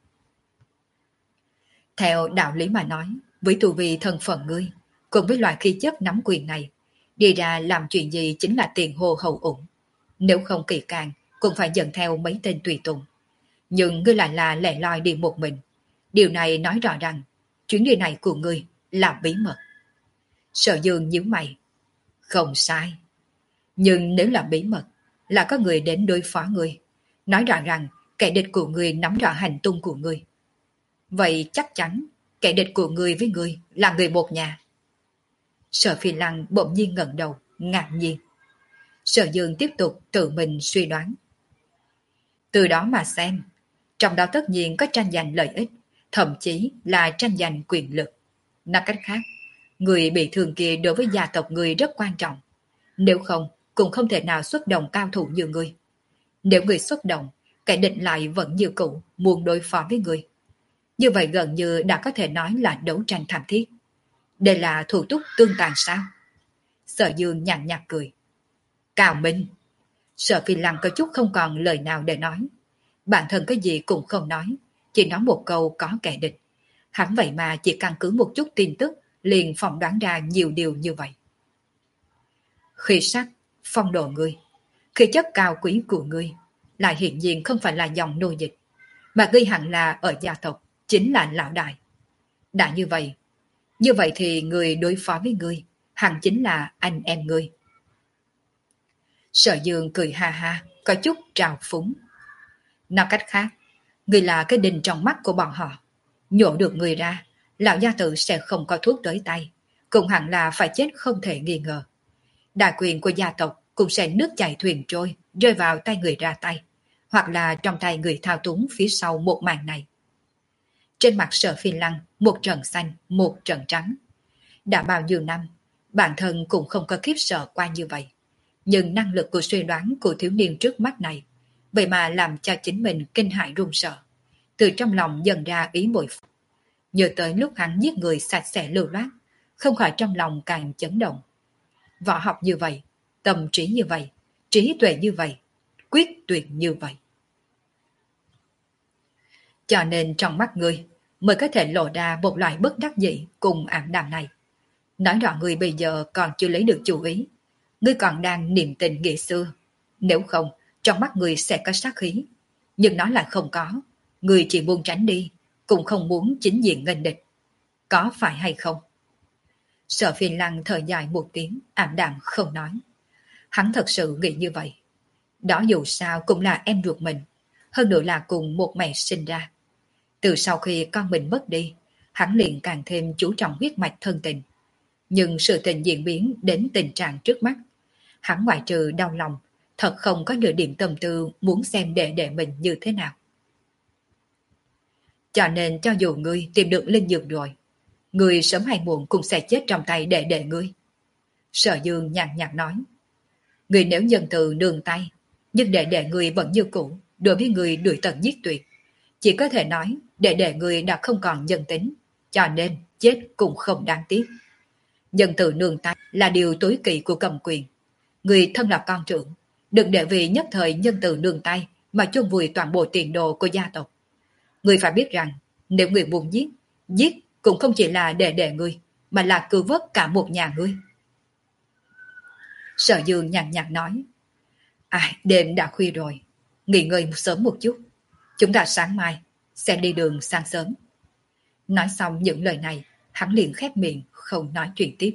Theo đạo lý mà nói, với tu vi thân phận ngươi, cùng với loại khí chất nắm quyền này, đi ra làm chuyện gì chính là tiền hồ hậu ủng. Nếu không kỳ càng, cũng phải dẫn theo mấy tên tùy tùng. Nhưng ngươi lại là lẻ loi đi một mình. Điều này nói rõ rằng, chuyến đi này của ngươi là bí mật. Sở Dương nhíu mày. Không sai. Nhưng nếu là bí mật, là có người đến đối phó ngươi. Nói rõ rằng, kẻ địch của ngươi nắm rõ hành tung của ngươi. Vậy chắc chắn, kẻ địch của ngươi với ngươi là người một nhà. Sở Phi Lăng bỗng nhiên ngẩng đầu, ngạc nhiên. Sở Dương tiếp tục tự mình suy đoán. Từ đó mà xem, trong đó tất nhiên có tranh giành lợi ích, thậm chí là tranh giành quyền lực. Nói cách khác, người bị thương kia đối với gia tộc người rất quan trọng. Nếu không, cũng không thể nào xuất động cao thủ như người. Nếu người xuất động, kẻ địch lại vẫn như cũ, muốn đối phó với người. Như vậy gần như đã có thể nói là đấu tranh thảm thiết. Đây là thủ túc tương tàn sao? Sở Dương nhàn nhạt cười. Cao Minh. Sở Phi Lăng có chút không còn lời nào để nói. Bản thân cái gì cũng không nói, chỉ nói một câu có kẻ địch. Hắn vậy mà chỉ căn cứ một chút tin tức liền phỏng đoán ra nhiều điều như vậy. Khí sắc, phong độ ngươi, khí chất cao quý của ngươi, lại hiện nhiên không phải là dòng nô dịch, mà ngươi hẳn là ở gia tộc, chính là lão đại. Đã như vậy, như vậy thì người đối phó với ngươi, hẳn chính là anh em ngươi. Sở Dương cười ha ha, có chút trào phúng. Nói cách khác, người là cái đinh trong mắt của bọn họ. Nhổ được người ra, lão gia tử sẽ không có thuốc tới tay, cũng hẳn là phải chết không thể nghi ngờ. Đại quyền của gia tộc cũng sẽ nước chảy thuyền trôi, rơi vào tay người ra tay, hoặc là trong tay người thao túng phía sau một màn này. Trên mặt Sở Phi Lăng, một trận xanh, một trận trắng. Đã bao nhiêu năm, bản thân cũng không có khiếp sợ qua như vậy. Nhưng năng lực của suy đoán của thiếu niên trước mắt này, vậy mà làm cho chính mình kinh hãi run sợ. Từ trong lòng dần ra ý bội phục. Nhớ tới lúc hắn giết người sạch sẽ lưu loát, không khỏi trong lòng càng chấn động. Võ học như vậy, tâm trí như vậy, trí tuệ như vậy, quyết tuyệt như vậy. Cho nên trong mắt ngươi mới có thể lộ ra một loại bất đắc dĩ cùng ảm đạm này. Nói rõ ngươi bây giờ còn chưa lấy được chủ ý. Ngươi còn đang niềm tình nghĩa xưa. Nếu không, trong mắt ngươi sẽ có sát khí. Nhưng nó lại không có. Ngươi chỉ muốn tránh đi, cũng không muốn chính diện nghênh địch. Có phải hay không? Sở Phi Lăng thở dài một tiếng, ảm đạm không nói. Hắn thật sự nghĩ như vậy. Đó dù sao cũng là em ruột mình, hơn nữa là cùng một mẹ sinh ra. Từ sau khi con mình mất đi, hắn liền càng thêm chú trọng huyết mạch thân tình. Nhưng sự tình diễn biến đến tình trạng trước mắt, hắn ngoại trừ đau lòng, thật không có nửa điểm tâm tư muốn xem đệ đệ mình như thế nào. Cho nên cho dù ngươi tìm được linh dược rồi, ngươi sớm hay muộn cũng sẽ chết trong tay đệ đệ ngươi. Sở Dương nhàn nhạt nói, ngươi nếu nhân từ nương tay, nhưng đệ đệ ngươi vẫn như cũ, đối với ngươi đuổi tận giết tuyệt. Chỉ có thể nói đệ đệ ngươi đã không còn nhân tính, cho nên chết cũng không đáng tiếc. Nhân từ nương tay là điều tối kỵ của cầm quyền. Người thân là con trưởng, đừng để vì nhất thời nhân từ nương tay mà chôn vùi toàn bộ tiền đồ của gia tộc. Người phải biết rằng, nếu người muốn giết, giết cũng không chỉ là đệ đệ ngươi, mà là cứu vớt cả một nhà ngươi. Sở Dương nhàn nhạt nói, ai, đêm đã khuya rồi, nghỉ ngơi sớm một chút. Chúng ta sáng mai sẽ đi đường sáng sớm. Nói xong những lời này, hắn liền khép miệng, không nói chuyện tiếp.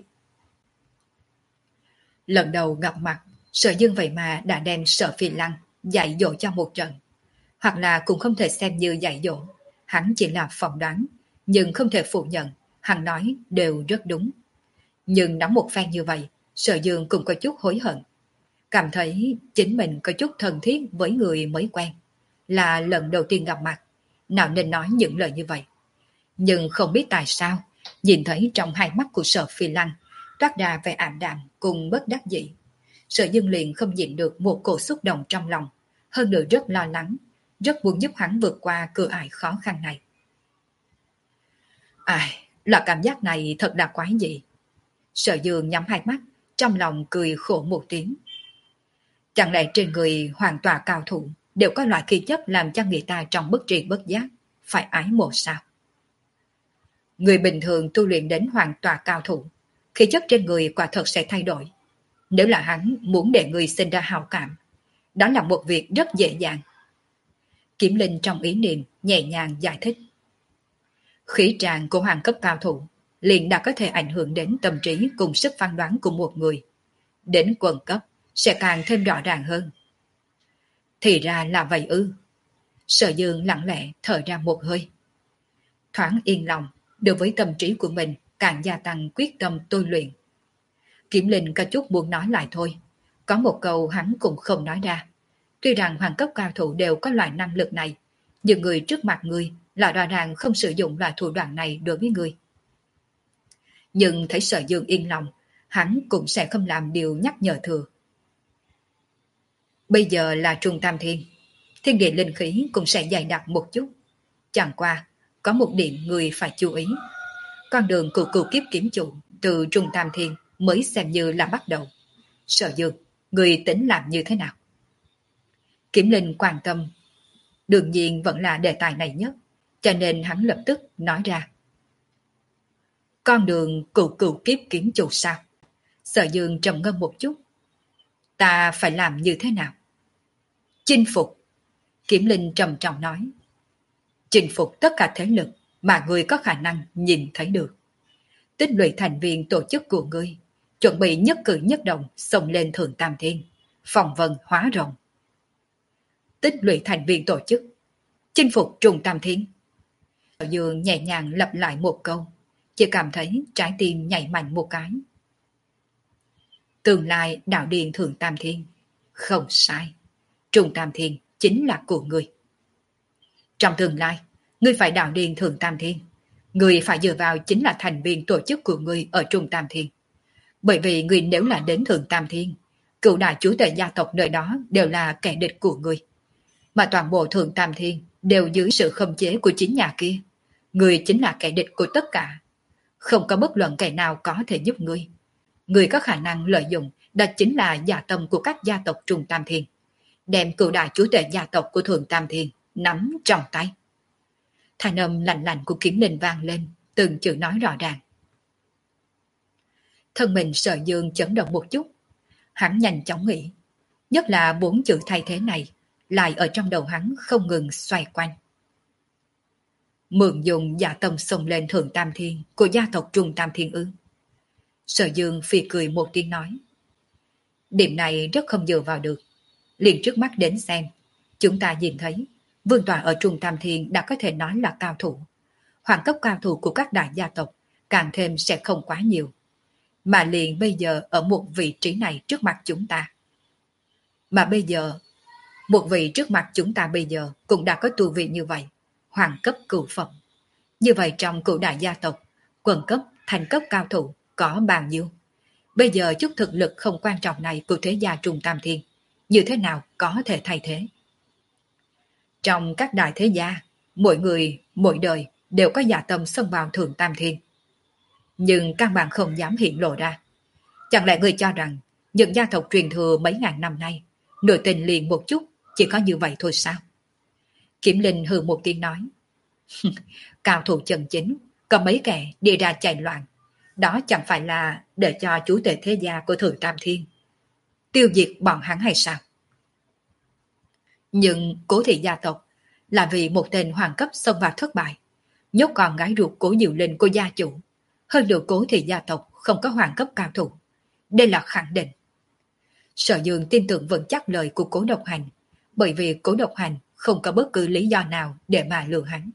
Lần đầu gặp mặt, Sở Dương vậy mà đã đem Sở Phi Lăng dạy dỗ cho một trận. Hoặc là cũng không thể xem như dạy dỗ, hắn chỉ là phỏng đoán, nhưng không thể phủ nhận, hắn nói đều rất đúng. Nhưng nói một phen như vậy, Sở Dương cũng có chút hối hận. Cảm thấy chính mình có chút thân thiết với người mới quen. Là lần đầu tiên gặp mặt, nào nên nói những lời như vậy. Nhưng không biết tại sao, nhìn thấy trong hai mắt của Sở Phi Lăng toát ra vẻ ảm đạm cùng bất đắc dĩ. Sở Dương liền không nhịn được một cổ xúc động trong lòng, hơn nữa rất lo lắng, rất muốn giúp hắn vượt qua cửa ải khó khăn này. Ai, là cảm giác này thật là quái dị. Sở Dương nhắm hai mắt, trong lòng cười khổ một tiếng. Chẳng lẽ trên người hoàn toàn cao thủ đều có loại khí chất làm cho người ta trong bất tri bất giác phải ái mộ sao? Người bình thường tu luyện đến hoàn toàn cao thủ, khí chất trên người quả thật sẽ thay đổi. Nếu là hắn muốn để người sinh ra hào cảm, đó là một việc rất dễ dàng. Kiểm Linh trong ý niệm nhẹ nhàng giải thích. Khí tràng của hoàng cấp cao thủ liền đã có thể ảnh hưởng đến tâm trí cùng sức phán đoán của một người. Đến quần cấp sẽ càng thêm rõ ràng hơn. Thì ra là vậy ư. Sở Dương lặng lẽ thở ra một hơi. Thoáng yên lòng, đối với tâm trí của mình càng gia tăng quyết tâm tôi luyện. Kiểm Linh có chút muốn nói lại thôi. Có một câu hắn cũng không nói ra. Tuy rằng hoàng cấp cao thủ đều có loại năng lực này, nhưng người trước mặt người là rõ ràng không sử dụng loại thủ đoạn này đối với người. Nhưng thấy Sở Dương yên lòng, hắn cũng sẽ không làm điều nhắc nhở thừa. Bây giờ là trung tam thiên, thiên địa linh khí cũng sẽ dày đặc một chút. Chẳng qua, có một điểm người phải chú ý. Con đường của cửu kiếp kiếm chủ từ trung tam thiên mới xem như là bắt đầu. Sở Dương, người tính làm như thế nào? Kiểm Linh quan tâm, đương nhiên vẫn là đề tài này nhất, cho nên hắn lập tức nói ra. Con đường cửu cửu kiếp kiếm chủ sao? Sở Dương trầm ngâm một chút. Ta phải làm như thế nào? Chinh phục. Kiểm Linh trầm trọng nói. Chinh phục tất cả thế lực mà người có khả năng nhìn thấy được. Tích lũy thành viên tổ chức của ngươi, chuẩn bị nhất cử nhất động xông lên thượng tam thiên, phong vân hóa rồng. Tích lũy thành viên tổ chức, chinh phục trùng tam thiên. Sở Dương nhẹ nhàng lặp lại một câu, chỉ cảm thấy trái tim nhảy mạnh một cái. Tương lai đạo điện thượng tam thiên, không sai, trùng tam thiên chính là của người. Trong tương lai, ngươi phải đạo điện thượng tam thiên, ngươi phải dựa vào chính là thành viên tổ chức của ngươi ở trung tam thiên. Bởi vì ngươi nếu là đến thượng tam thiên, cựu đại chúa tể gia tộc nơi đó đều là kẻ địch của ngươi. Mà toàn bộ thượng tam thiên đều dưới sự khống chế của chính nhà kia. Ngươi chính là kẻ địch của tất cả. Không có bất luận kẻ nào có thể giúp ngươi. Ngươi có khả năng lợi dụng đó chính là gia tâm của các gia tộc trung tam thiên. Đem cựu đại chúa tể gia tộc của thượng tam thiên nắm trong tay. Thanh âm lạnh lạnh của Kiếm Linh vang lên, từng chữ nói rõ ràng. Thân mình Sở Dương chấn động một chút. Hắn nhanh chóng nghĩ, nhất là bốn chữ thay thế này lại ở trong đầu hắn không ngừng xoay quanh. Mượn dùng dạ tâm xông lên thượng tam thiên của gia tộc trung tam thiên ư? Sở Dương phì cười một tiếng nói. Điểm này rất không dựa vào được. Liền trước mắt đến xem, chúng ta nhìn thấy vương tọa ở trung tam thiên đã có thể nói là cao thủ. Hoàng cấp cao thủ của các đại gia tộc càng thêm sẽ không quá nhiều. Mà liền bây giờ ở một vị trí này trước mặt chúng ta. Mà bây giờ, một vị trước mặt chúng ta bây giờ cũng đã có tu vị như vậy, hoàng cấp cửu phẩm. Như vậy trong cửu đại gia tộc, quần cấp, thành cấp cao thủ có bao nhiêu? Bây giờ chút thực lực không quan trọng này của thế gia trung tam thiên, như thế nào có thể thay thế? Trong các đại thế gia, mỗi người, mỗi đời đều có dạ tâm xông vào thượng tam thiên. Nhưng căn bản không dám hiện lộ ra. Chẳng lẽ người cho rằng những gia tộc truyền thừa mấy ngàn năm nay, nội tình liền một chút, chỉ có như vậy thôi sao? Kiếm Linh hừ một tiếng nói. Cao thủ chân chính, có mấy kẻ đi ra chạy loạn. Đó chẳng phải là để cho chủ tể thế gia của thượng tam thiên tiêu diệt bọn hắn hay sao? Nhưng Cố thị gia tộc là vì một tên hoàng cấp xông vào thất bại, nhốt con gái ruột Cố Diệu Linh của gia chủ. Hơn nữa Cố thị gia tộc không có hoàng cấp cao thủ. Đây là khẳng định. Sở Dương tin tưởng vững chắc lời của Cố Độc Hành, bởi vì Cố Độc Hành không có bất cứ lý do nào để mà lừa hắn.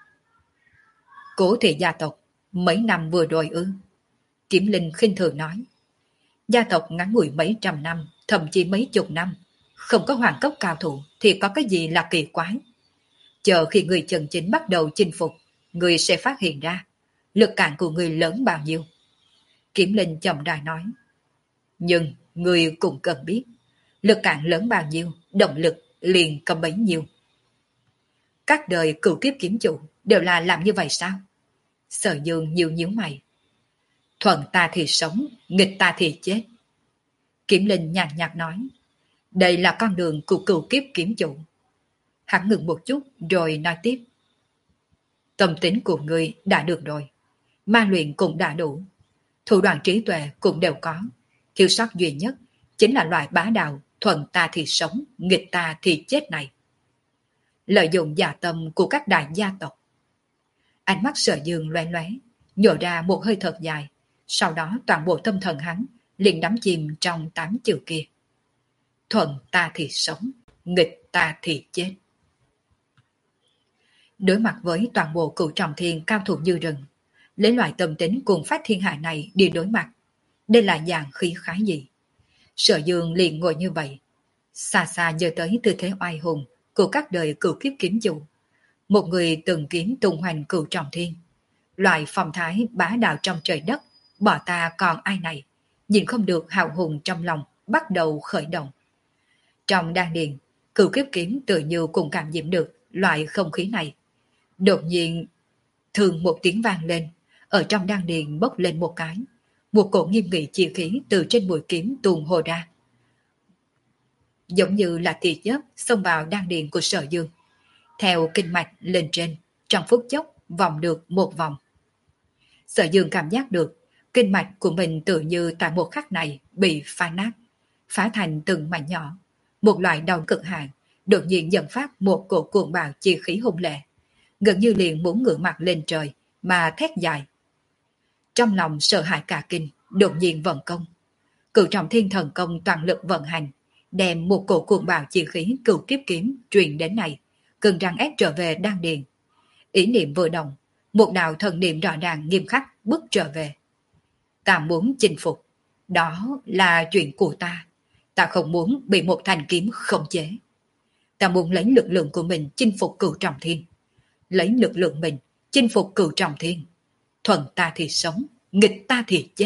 Cố thị gia tộc mấy năm vừa rồi ư? Kiếm Linh khinh thường nói. Gia tộc ngắn ngủi mấy trăm năm, thậm chí mấy chục năm, không có hoàng cấp cao thủ thì có cái gì là kỳ quái. Chờ khi người chân chính bắt đầu chinh phục, người sẽ phát hiện ra lực cản của người lớn bao nhiêu. Kiếm Linh chậm rãi nói. Nhưng người cũng cần biết, lực cản lớn bao nhiêu, động lực liền có bấy nhiêu. Các đời cửu kiếp kiếm chủ đều là làm như vậy sao? Sở Dương nhíu nhíu mày. Thuận ta thì sống, nghịch ta thì chết. Kiếm Linh nhàn nhạt nói. Đây là con đường của cửu kiếp kiếm chủ. Hắn ngừng một chút rồi nói tiếp. Tâm tính của ngươi đã được rồi. Ma luyện cũng đã đủ. Thủ đoạn trí tuệ cũng đều có. Thiếu sót duy nhất chính là loại bá đạo thuận ta thì sống, nghịch ta thì chết này. Lợi dụng dạ tâm của các đại gia tộc. Ánh mắt Sở Dương loé loé, nhổ ra một hơi thật dài. Sau đó toàn bộ tâm thần hắn liền đắm chìm trong tám chữ kia. Thuận ta thì sống, nghịch ta thì chết. Đối mặt với toàn bộ cửu trọng thiên cao thủ như rừng, lấy loại tâm tính cuồng phát thiên hạ này đi đối mặt, đây là dạng khí khái gì? Sở Dương liền ngồi như vậy, xa xa nhớ tới tư thế oai hùng của các đời cửu kiếp kiếm chủ, một người từng kiếm tung hoành cửu trọng thiên, loại phong thái bá đạo trong trời đất, bỏ ta còn ai này, nhìn không được hào hùng trong lòng bắt đầu khởi động. Trong đan điền, cửu kiếp kiếm tự như cũng cảm nhận được loại không khí này. Đột nhiên, thường một tiếng vang lên, ở trong đan điền bốc lên một cái. Một cổ nghiêm nghị chi khí từ trên mũi kiếm tuôn hồ ra. Giống như là tia chớp xông vào đan điền của Sở Dương. Theo kinh mạch lên trên, trong phút chốc vòng được một vòng. Sở Dương cảm giác được kinh mạch của mình tự như tại một khắc này bị phá nát, phá thành từng mảnh nhỏ. Một loại đau cực hạn, đột nhiên dẫn phát một cổ cuồng bạo chi khí hung lệ, gần như liền muốn ngửa mặt lên trời mà thét dài. Trong lòng sợ hãi cả kinh, đột nhiên vận công. Cửu trọng thiên thần công toàn lực vận hành, đem một cổ cuồng bạo chi khí cửu kiếp kiếm truyền đến này, cứng rắn ép trở về đan điền. Ý niệm vừa động, một đạo thần niệm rõ ràng nghiêm khắc bước trở về. Ta muốn chinh phục, đó là chuyện của ta. Ta không muốn bị một thanh kiếm khống chế. Ta muốn lấy lực lượng của mình chinh phục cửu trọng thiên. Lấy lực lượng mình chinh phục cửu trọng thiên. Thuận ta thì sống, nghịch ta thì chết.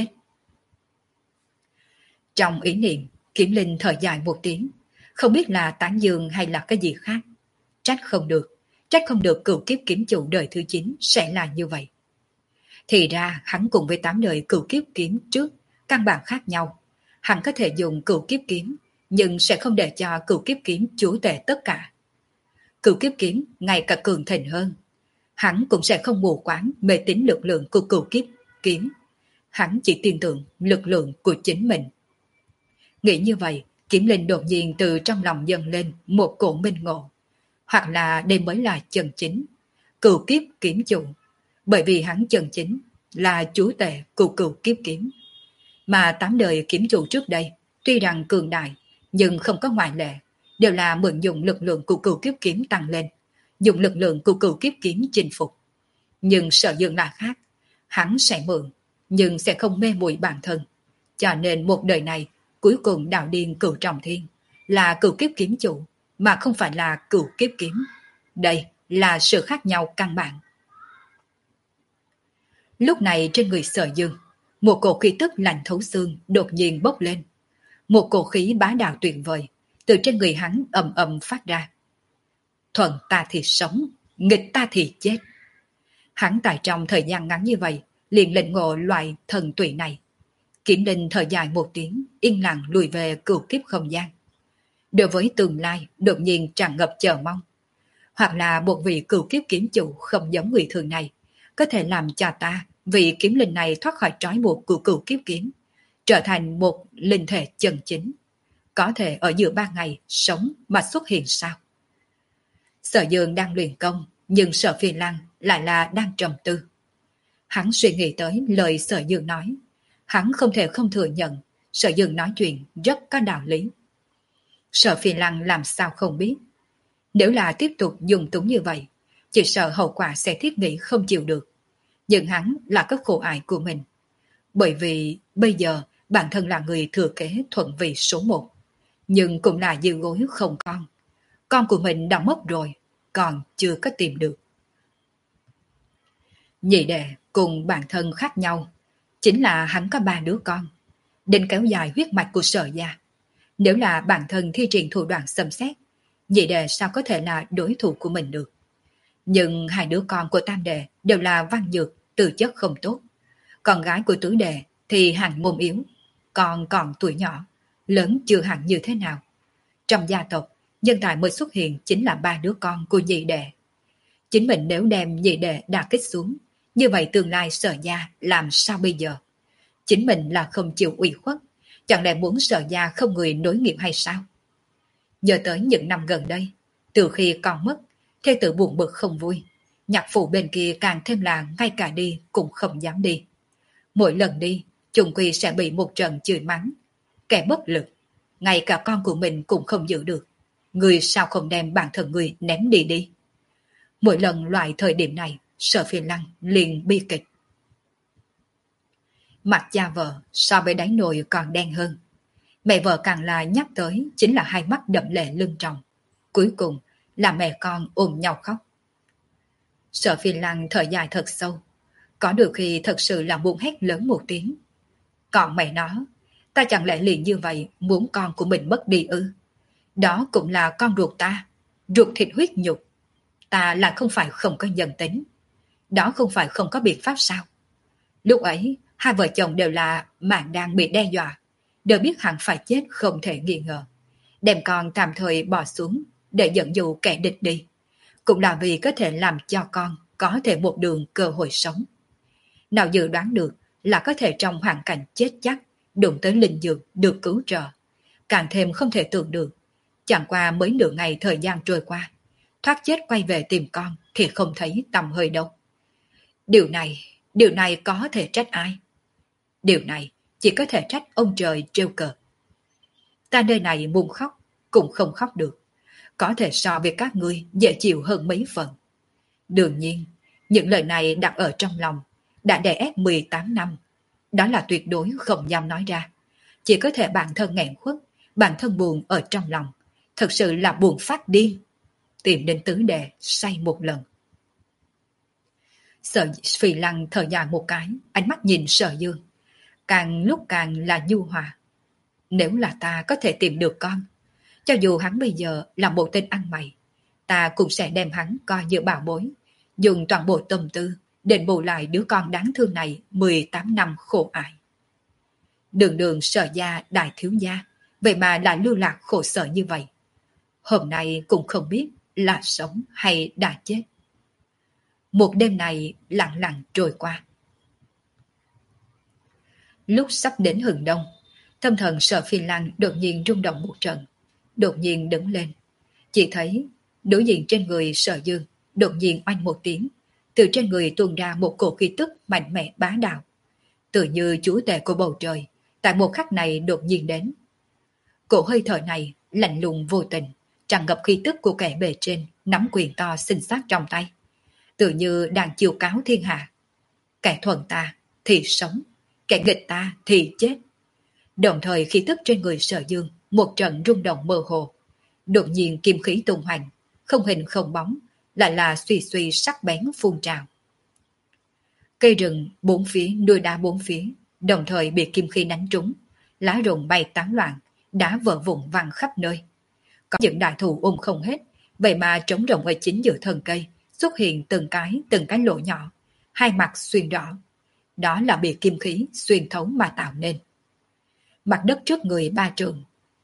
Trong ý niệm, Kiếm Linh thở dài một tiếng, không biết là tán dương hay là cái gì khác. Trách không được, trách không được cửu kiếp kiếm chủ đời thứ chín sẽ là như vậy. Thì ra hắn cùng với tám đời cửu kiếp kiếm trước căn bản khác nhau. Hắn có thể dùng cửu kiếp kiếm, nhưng sẽ không để cho cửu kiếp kiếm chúa tể tất cả. Cửu kiếp kiếm ngày càng cường thịnh hơn. Hắn cũng sẽ không mù quáng mê tín lực lượng của cửu kiếp kiếm. Hắn chỉ tin tưởng lực lượng của chính mình. Nghĩ như vậy, Kiếm Linh đột nhiên từ trong lòng dâng lên một cổ minh ngộ. Hoặc là đây mới là chân chính, cửu kiếp kiếm chủ. Bởi vì hắn chân chính là chúa tể của cửu kiếp kiếm. Mà tám đời kiếm chủ trước đây, tuy rằng cường đại, nhưng không có ngoại lệ, đều là mượn dùng lực lượng của cửu kiếp kiếm tăng lên, dùng lực lượng của cửu kiếp kiếm chinh phục. Nhưng Sở Dương là khác, hắn sẽ mượn, nhưng sẽ không mê muội bản thân. Cho nên một đời này, cuối cùng đạo điên cửu trọng thiên, là cửu kiếp kiếm chủ, mà không phải là cửu kiếp kiếm. Đây là sự khác nhau căn bản. Lúc này trên người Sở Dương, một cổ khí tức lạnh thấu xương đột nhiên bốc lên. Một cổ khí bá đạo tuyệt vời từ trên người hắn ầm ầm phát ra. Thuận ta thì sống, nghịch ta thì chết. Hắn tại trong thời gian ngắn như vậy liền lĩnh ngộ loại thần tùy này. Kiếm Linh thở dài một tiếng, yên lặng lùi về cửu kiếp không gian. Đối với tương lai đột nhiên tràn ngập chờ mong. Hoặc là một vị cửu kiếp kiếm chủ không giống người thường này, có thể làm cho ta vì kiếm linh này thoát khỏi trói buộc của cửu kiếp kiếm, trở thành một linh thể chân chính. Có thể ở giữa ba ngày sống mà xuất hiện sao? Sở Dương đang luyện công, nhưng Sở Phi Lăng lại là đang trầm tư. Hắn suy nghĩ tới lời Sở Dương nói. Hắn không thể không thừa nhận Sở Dương nói chuyện rất có đạo lý. Sở Phi Lăng làm sao không biết. Nếu là tiếp tục dùng túng như vậy, chỉ sợ hậu quả sẽ thiết nghĩ không chịu được. Nhưng hắn là cái khổ ải của mình. Bởi vì bây giờ bản thân là người thừa kế thuận vị số một. Nhưng cũng là dư gối không con. Con của mình đã mất rồi, còn chưa có tìm được. Nhị đệ cùng bản thân khác nhau, chính là hắn có ba đứa con, định kéo dài huyết mạch của Sở gia. Nếu là bản thân thi triển thủ đoạn xâm xét, nhị đệ sao có thể là đối thủ của mình được. Nhưng hai đứa con của tam đệ đều là văn nhược, tư chất không tốt. Con gái của tứ đệ thì hạng môn yếu, còn còn tuổi nhỏ, lớn chưa hẳn như thế nào. Trong gia tộc, nhân tài mới xuất hiện chính là ba đứa con của nhị đệ. Chính mình nếu đem nhị đệ đả kích xuống, như vậy tương lai Sở gia làm sao bây giờ? Chính mình là không chịu ủy khuất, chẳng lẽ muốn Sở gia không người nối nghiệp hay sao? Nhớ tới những năm gần đây, từ khi con mất, thê tử buồn bực không vui. Nhạc phụ bên kia càng thêm là ngay cả đi cũng không dám đi. Mỗi lần đi, chung quy sẽ bị một trận chửi mắng. Kẻ bất lực, ngay cả con của mình cũng không giữ được. Người sao không đem bản thân người ném đi đi? Mỗi lần loại thời điểm này, Sở Phi Lăng liền bi kịch. Mặt cha vợ so với đáy nồi còn đen hơn. Mẹ vợ càng là nhắc tới chính là hai mắt đậm lệ lưng tròng. Cuối cùng là mẹ con ôm nhau khóc. Sở Phi Lăng thở dài thật sâu. Có được khi thật sự là muốn hét lớn một tiếng. Còn mẹ nó, ta chẳng lẽ liền như vậy muốn con của mình mất đi ư? Đó cũng là con ruột ta, ruột thịt huyết nhục. Ta là không phải không có nhân tính. Đó không phải không có biện pháp sao? Lúc ấy, hai vợ chồng đều là mạng đang bị đe dọa, đều biết hẳn phải chết không thể nghi ngờ. Đem con tạm thời bỏ xuống để dẫn dụ kẻ địch đi. Cũng là vì có thể làm cho con có thể một đường cơ hội sống. Nào dự đoán được là có thể trong hoàn cảnh chết chắc đụng tới linh dược được cứu trợ. Càng thêm không thể tưởng được. Chẳng qua mới nửa ngày thời gian trôi qua, thoát chết quay về tìm con thì không thấy tầm hơi đâu. Điều này, điều này có thể trách ai? Điều này chỉ có thể trách ông trời trêu cợt. Ta nơi này muốn khóc, cũng không khóc được, có thể so với các ngươi dễ chịu hơn mấy phần. Đương nhiên, những lời này đặt ở trong lòng, đã đè ép mười tám năm. Đó là tuyệt đối không dám nói ra. Chỉ có thể bản thân nghẹn khuất, bản thân buồn ở trong lòng. Thật sự là buồn phát điên. Tìm đến tứ đệ say một lần. Sở Phi Lăng thở dài một cái, ánh mắt nhìn Sở Dương. Càng lúc càng là nhu hòa. Nếu là ta có thể tìm được con, cho dù hắn bây giờ là một tên ăn mày, ta cũng sẽ đem hắn coi như bảo bối, dùng toàn bộ tâm tư đền bù lại đứa con đáng thương này mười tám năm khổ ải. Đường đường Sở gia đại thiếu gia, vậy mà lại lưu lạc khổ sở như vậy. Hôm nay cũng không biết là sống hay đã chết. Một đêm này lặng lặng trôi qua. Lúc sắp đến hừng đông, tâm thần Sở Phi Lăng đột nhiên rung động một trận, đột nhiên đứng lên. Chỉ thấy đối diện trên người Sở Dương đột nhiên oanh một tiếng, từ trên người tuôn ra một cổ khí tức mạnh mẽ bá đạo, tự như chúa tể của bầu trời, tại một khắc này đột nhiên đến. Cổ hơi thở này lạnh lùng vô tình, tràn ngập khí tức của kẻ bề trên nắm quyền to xinh xát trong tay, tự như đang chiêu cáo thiên hạ. Kẻ thuần ta thì sống, kẻ nghịch ta thì chết. Đồng thời khí tức trên người Sở Dương một trận rung động mơ hồ, đột nhiên kim khí tung hoành, không hình không bóng, lại là suy suy sắc bén phun trào. Cây rừng bốn phía, núi đá bốn phía đồng thời bị kim khí đánh trúng, lá rụng bay tán loạn, đá vỡ vụn văng khắp nơi. Có những đại thụ ôm không hết, vậy mà trống rộng ở chính giữa thân cây xuất hiện từng cái từng cái lỗ nhỏ, hai mặt xuyên rõ. Đó là bị kim khí xuyên thấu mà tạo nên. Mặt đất trước người ba trường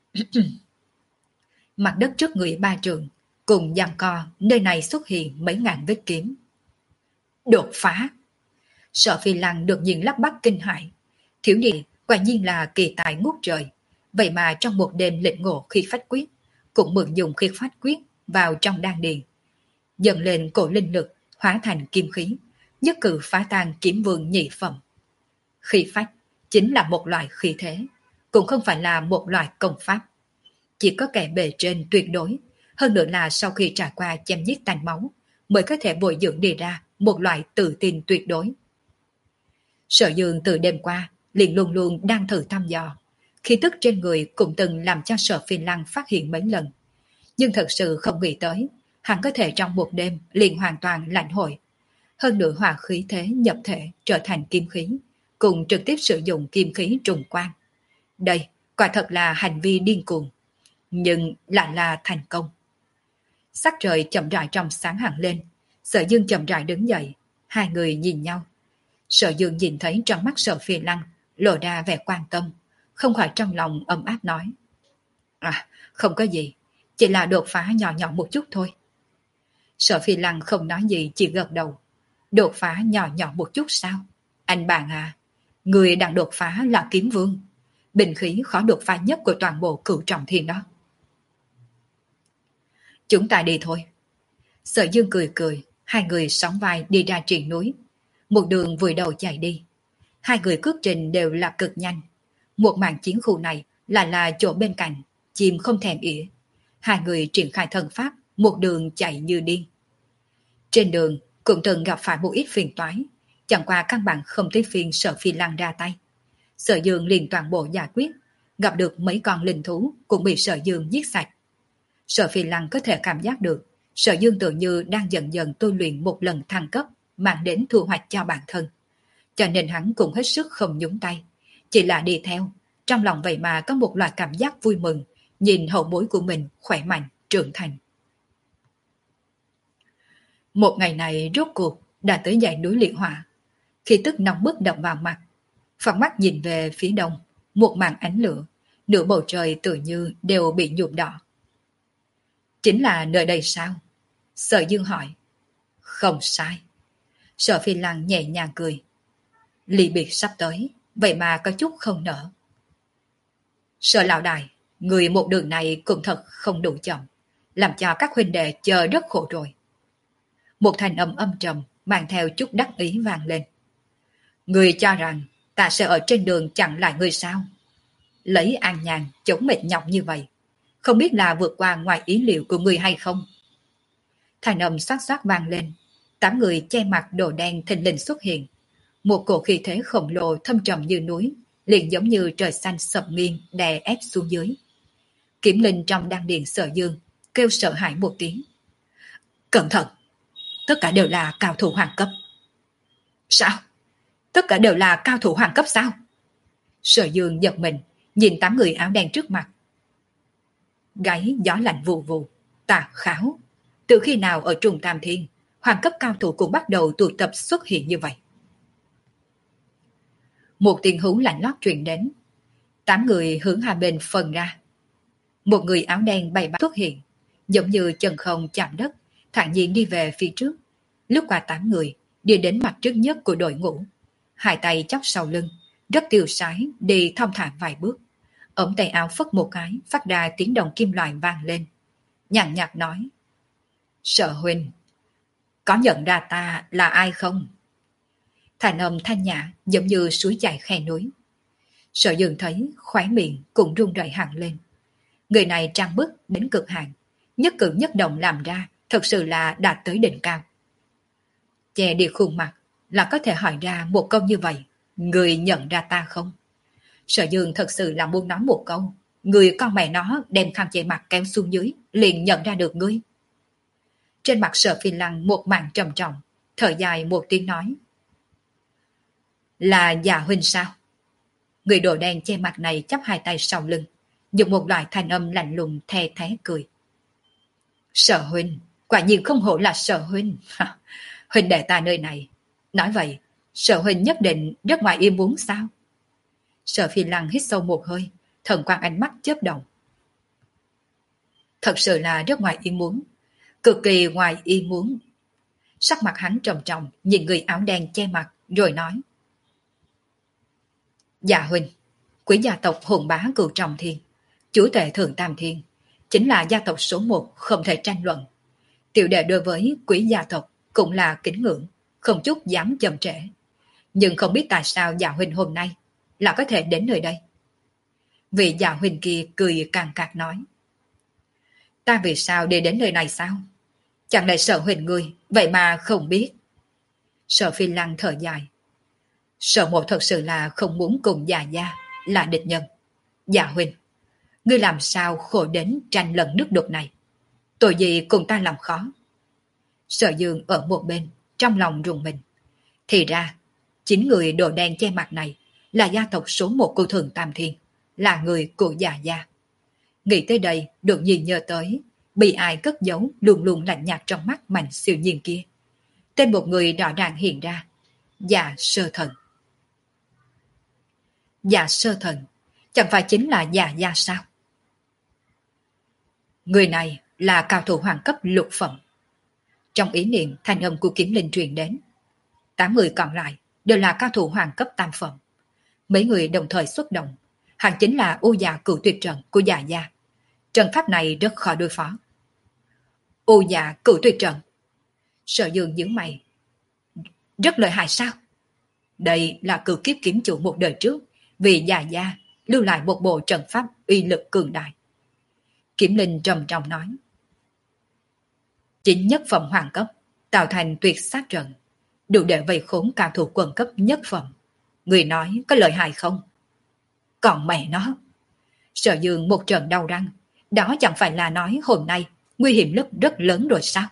mặt đất trước người ba trường cùng giằng co, nơi này xuất hiện mấy ngàn vết kiếm. Đột phá! Sở Phi Lăng đột nhiên lắp bắp kinh hãi. Thiếu niên quả nhiên là kỳ tài ngút trời, vậy mà trong một đêm lĩnh ngộ khi phách quyết, cũng mượn dùng khi phách quyết vào trong đan điền, dần lên cổ linh lực hóa thành kim khí, nhất cử phá tan kiếm vương nhị phẩm. Khí phách chính là một loại khí thế, cũng không phải là một loại công pháp. Chỉ có kẻ bề trên tuyệt đối, hơn nữa là sau khi trải qua chém giết tanh máu, mới có thể bồi dưỡng đi ra một loại tự tin tuyệt đối. Sở Dương từ đêm qua liền luôn luôn đang thử thăm dò, khí tức trên người cũng từng làm cho Sở Phi Lăng phát hiện mấy lần, nhưng thật sự không nghĩ tới hắn có thể trong một đêm liền hoàn toàn lãnh hội, hơn nữa hòa khí thế nhập thể trở thành kim khí, cùng trực tiếp sử dụng kim khí trùng quang. Đây quả thật là hành vi điên cuồng, nhưng lại là thành công. Sắc trời chậm rãi trong sáng hẳn lên, Sở Dương chậm rãi đứng dậy, hai người nhìn nhau. Sở Dương nhìn thấy trong mắt Sở Phi Lăng lộ ra vẻ quan tâm, không khỏi trong lòng ấm áp nói: À, không có gì, chỉ là đột phá nhỏ nhỏ một chút thôi. Sở Phi Lăng không nói gì, chỉ gật đầu. Đột phá nhỏ nhỏ một chút sao? Anh bạn à, người đang đột phá là kiếm vương, bình khí khó đột phá nhất của toàn bộ Cửu Trọng Thiên đó. Chúng ta đi thôi. Sở Dương cười cười, hai người sóng vai đi ra triền núi, một đường vùi đầu chạy đi. Hai người cước trình đều là cực nhanh. Một màn chiến khu này lại là chỗ bên cạnh, chim không thèm ỉa. Hai người triển khai thần pháp, một đường chạy như điên. Trên đường cũng từng gặp phải một ít phiền toái, chẳng qua căn bản không tới phiền Sở Phi Lăng ra tay. Sở Dương liền toàn bộ giải quyết, gặp được mấy con linh thú cũng bị Sở Dương giết sạch. Sở Phi Lăng có thể cảm giác được Sở Dương tự như đang dần dần tôi luyện một lần thăng cấp, mang đến thu hoạch cho bản thân. Cho nên hắn cũng hết sức không nhúng tay, chỉ là đi theo, trong lòng vậy mà có một loại cảm giác vui mừng, nhìn hậu bối của mình khỏe mạnh, trưởng thành. Một ngày này rốt cuộc đã tới dãy núi Liệt Hỏa, khi tức nóng bức đập vào mặt. Phật mắt nhìn về phía đông, một màn ánh lửa, nửa bầu trời tự như đều bị nhuộm đỏ. Chính là nơi đây sao? Sở Dương hỏi. Không sai. Sở Phi Lăng nhẹ nhàng cười. Ly biệt sắp tới, vậy mà có chút không nỡ. Sở lão đại, người một đường này cũng thật không đủ chậm, làm cho các huynh đệ chờ rất khổ rồi. Một thanh âm âm trầm mang theo chút đắc ý vang lên. Người cho rằng ta sẽ ở trên đường chặn lại người sao? Lấy an nhàn chống mệt nhọc như vậy, không biết là vượt qua ngoài ý liệu của người hay không. Thanh âm xoát xoát vang lên, tám người che mặt đồ đen thình lình xuất hiện. Một cổ khí thế khổng lồ thâm trầm như núi, liền giống như trời xanh sập nghiêng đè ép xuống dưới. Kiểm linh trong đan điện Sở Dương kêu sợ hãi một tiếng. Cẩn thận! Tất cả đều là cao thủ hoàng cấp. Sao? Tất cả đều là cao thủ hoàng cấp sao? Sở Dương giật mình, nhìn tám người áo đen trước mặt. Gáy gió lạnh vù vù, tà khảo. Từ khi nào ở Trùng Tam Thiên, hoàng cấp cao thủ cũng bắt đầu tụ tập xuất hiện như vậy? Một tiếng hú lạnh lót truyền đến. Tám người hướng hai bên phân ra. Một người áo đen bay bát xuất hiện, giống như chân không chạm đất, thản nhiên đi về phía trước. Lướt qua tám người, đi đến mặt trước nhất của đội ngũ. Hai tay chắp sau lưng, rất tiêu sái đi thong thả vài bước. Ống tay áo phất một cái, phát ra tiếng đồng kim loại vang lên. Nhàn nhạt nói: Sở huynh, có nhận ra ta là ai không? Thành âm thanh nhã giống như suối chảy khe núi. Sở Dương thấy khóe miệng cũng run rẩy hẳn lên. Người này trang bức đến cực hạn, nhất cử nhất động làm ra thật sự là đạt tới đỉnh cao. Che đi khuôn mặt là có thể hỏi ra một câu như vậy: người nhận ra ta không? Sở Dương thật sự là muốn nói một câu: người con mẹ nó đem khăn che mặt kéo xuống dưới liền nhận ra được ngươi. Trên mặt Sở Phi Lăng một màn trầm trọng, thở dài một tiếng nói: Là Dạ huynh sao? Người đồ đen che mặt này chắp hai tay sau lưng, dùng một loại thanh âm lạnh lùng the thé cười. Sở huynh, quả nhiên không hổ là Sở huynh. Huynh đệ ta nơi này. Nói vậy, Sở huynh nhất định rất ngoài ý muốn sao? Sở Phi Lăng hít sâu một hơi, thần quang ánh mắt chớp động. Thật sự là rất ngoài ý muốn, cực kỳ ngoài ý muốn. Sắc mặt hắn trầm trọng, nhìn người áo đen che mặt, rồi nói: Dạ huynh, quý gia tộc hùng bá cửu trọng thiên, chúa tể thượng tam thiên, chính là gia tộc số một không thể tranh luận. Tiểu đệ đối với quý gia tộc cũng là kính ngưỡng, không chút dám chậm trễ. Nhưng không biết tại sao dạ huynh hôm nay là có thể đến nơi đây. Vị dạ huynh kia cười càng cạc nói: Ta vì sao đi đến nơi này sao? Chẳng lẽ Sở huynh ngươi vậy mà không biết? Sở Phi Lăng thở dài. Sở mộ thật sự là không muốn cùng già gia là địch nhân. Dạ huynh, ngươi làm sao khổ đến tranh lần nước đục này? Tội gì cùng ta làm khó? Sở Dương ở một bên, trong lòng rùng mình. Thì ra, chính người đồ đen che mặt này là gia tộc số một của Thường Tam Thiên, là người của già gia. Nghĩ tới đây, đột nhiên nhớ tới bị ai cất giấu luôn luôn lạnh nhạt trong mắt Mạnh Siêu Nhiên kia. Tên một người rõ ràng hiện ra: Dạ Sơ Thần. Dạ Sơ Thần, chẳng phải chính là già gia sao? Người này là cao thủ hoàng cấp lục phẩm. Trong ý niệm, thanh âm của Kiếm Linh truyền đến. Tám người còn lại đều là cao thủ hoàng cấp tam phẩm. Mấy người đồng thời xuất động, hẳn chính là U Dạ Cửu Tuyệt Trận của Dạ gia. Trận pháp này rất khó đối phó. U Dạ Cửu Tuyệt Trận. Sở Dương nhướng mày. Rất lợi hại sao? Đây là cửu kiếp kiếm chủ một đời trước, vì Dạ gia lưu lại một bộ trận pháp uy lực cường đại. Kiếm Linh trầm trọng nói: Chính nhất phẩm hoàng cấp tạo thành tuyệt sát trận, đủ để vây khốn cao thủ quần cấp nhất phẩm. Người nói có lợi hại không? Còn mẹ nó! Sở Dương một trận đau răng. Đó chẳng phải là nói hôm nay nguy hiểm rất rất lớn rồi sao?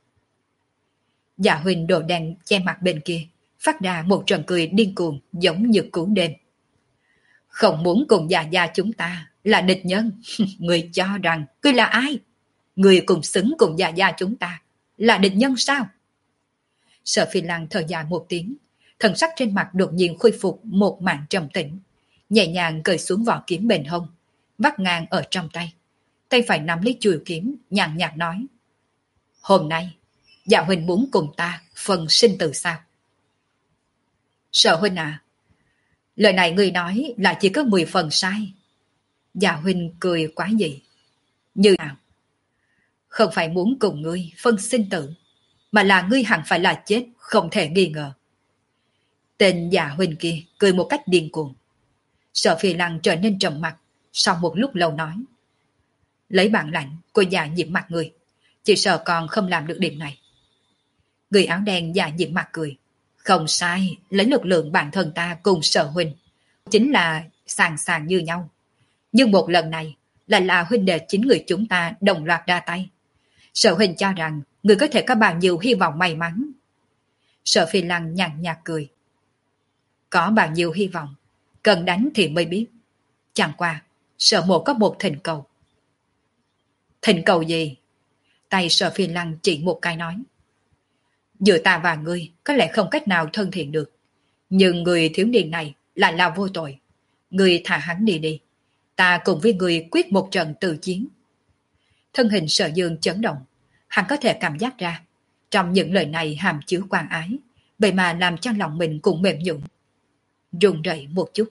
Dạ huynh đồ đen che mặt bên kia phát ra một trận cười điên cuồng giống như cứu đêm. Không muốn cùng già gia chúng ta là địch nhân. Người cho rằng ngươi là ai? Người cùng xứng cùng già gia chúng ta là địch nhân sao? Sở Phi Lăng thở dài một tiếng, thần sắc trên mặt đột nhiên khôi phục một màn trầm tĩnh, nhẹ nhàng cởi xuống vỏ kiếm bền hông, vắt ngang ở trong tay. Tay phải nắm lấy chuôi kiếm, nhàn nhạt nói: Hôm nay, dạ huynh muốn cùng ta phần sinh tử sao? Sở huynh à, lời này người nói là chỉ có mười phần sai. Dạ huynh cười quá dị. Như nào? Không phải muốn cùng ngươi phân sinh tử, mà là ngươi hẳn phải là chết, không thể nghi ngờ. Tên dạ huynh kia cười một cách điên cuồng. Sở Phi Lăng trở nên trầm mặc, sau một lúc lâu nói: Lấy bản lãnh của dạ nhiễm mặt người, chỉ sợ còn không làm được điểm này. Người áo đen dạ nhiễm mặt cười. Không sai, lấy lực lượng bản thân ta cùng Sở huynh, chính là sàng sàng như nhau. Nhưng một lần này, lại là huynh đệ chính người chúng ta đồng loạt ra tay. Sở huynh cho rằng, người có thể có bao nhiêu hy vọng may mắn. Sở Phi Lăng nhàn nhạt cười. Có bao nhiêu hy vọng, cần đánh thì mới biết. Chẳng qua, Sở mộ có một thỉnh cầu. Thỉnh cầu gì? Tay Sở Phi Lăng chỉ một cái nói. Giữa ta và ngươi có lẽ không cách nào thân thiện được. Nhưng người thiếu niên này lại là vô tội. Ngươi thả hắn đi đi. Ta cùng với ngươi quyết một trận tự chiến. Thân hình Sở Dương chấn động. Hắn có thể cảm giác ra. Trong những lời này hàm chứa quan ái. Vậy mà làm cho lòng mình cũng mềm nhũn, run rẩy một chút.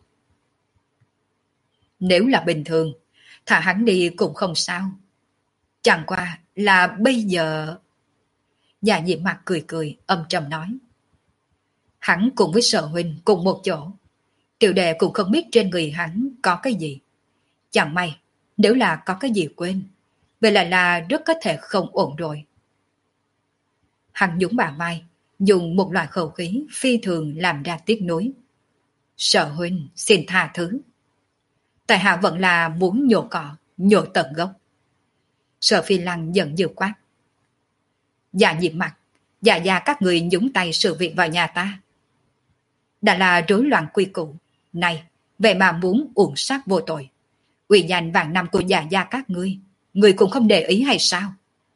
Nếu là bình thường, thả hắn đi cũng không sao. Chẳng qua là bây giờ... Dạ nhiễm mặt cười cười, âm trầm nói. Hắn cùng với Sở huynh cùng một chỗ. Tiểu đệ cũng không biết trên người hắn có cái gì. Chẳng may, nếu là có cái gì quên, vậy lại là rất có thể không ổn rồi. Hắn nhún bả vai, dùng một loại khẩu khí phi thường làm ra tiếc nuối. Sở huynh xin tha thứ. Tại hạ vẫn là muốn nhổ cỏ, nhổ tận gốc. Sở Phi Lăng giận dữ quát. Dạ nhiễm mặt, dạ dạ các người nhúng tay sự việc vào nhà ta. Đã là rối loạn quy củ. Này, vậy mà muốn uổng sát vô tội. Uy danh vạn năm của dạ dạ các ngươi, người cũng không để ý hay sao?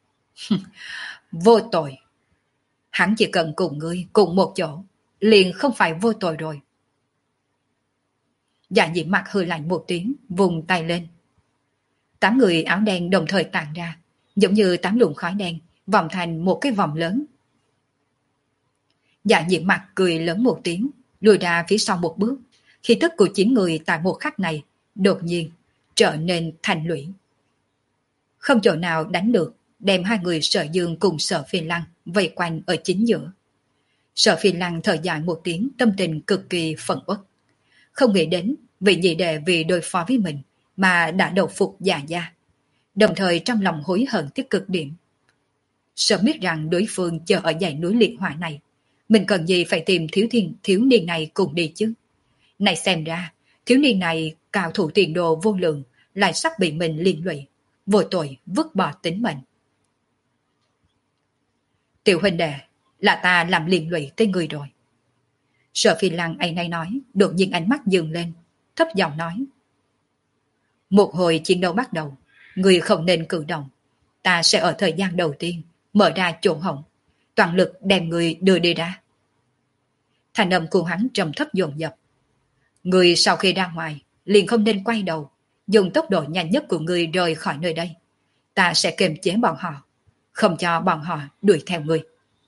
Vô tội. Hắn chỉ cần cùng ngươi cùng một chỗ, liền không phải vô tội rồi. Dạ nhiễm mặt hừ lạnh một tiếng, vùng tay lên. Tám người áo đen đồng thời tản ra, giống như tám luồng khói đen, vòng thành một cái vòng lớn. Dạ nhiễm mặt cười lớn một tiếng, lùi ra phía sau một bước. Khí tức của chín người tại một khắc này, đột nhiên trở nên thành lũy. Không chỗ nào đánh được, đem hai người Sở Dương cùng Sở Phi Lăng vây quanh ở chính giữa. Sở Phi Lăng thở dài một tiếng, tâm tình cực kỳ phẫn uất. Không nghĩ đến vị nhị đệ vì đối phó với mình mà đã đầu phục Dạ Gia, đồng thời trong lòng hối hận tới cực điểm. Sớm biết rằng đối phương chờ ở dãy núi liệt hỏa này, mình cần gì phải tìm thiếu thiên thiếu niên này cùng đi chứ. Này xem ra, thiếu niên này cao thủ tiền đồ vô lượng, lại sắp bị mình liên lụy, vô tội vứt bỏ tính mệnh. Tiểu huynh đệ, là ta làm liên lụy tới người rồi. Sở Phi Lăng ấy nay nói, đột nhiên ánh mắt dừng lên, thấp giọng nói. Một hồi chiến đấu bắt đầu, người không nên cử động. Ta sẽ ở thời gian đầu tiên mở ra chỗ hổng, toàn lực đem người đưa đi ra. Thành âm của hắn trầm thấp dồn dập. Người sau khi ra ngoài, liền không nên quay đầu, dùng tốc độ nhanh nhất của người rời khỏi nơi đây. Ta sẽ kiềm chế bọn họ, không cho bọn họ đuổi theo người.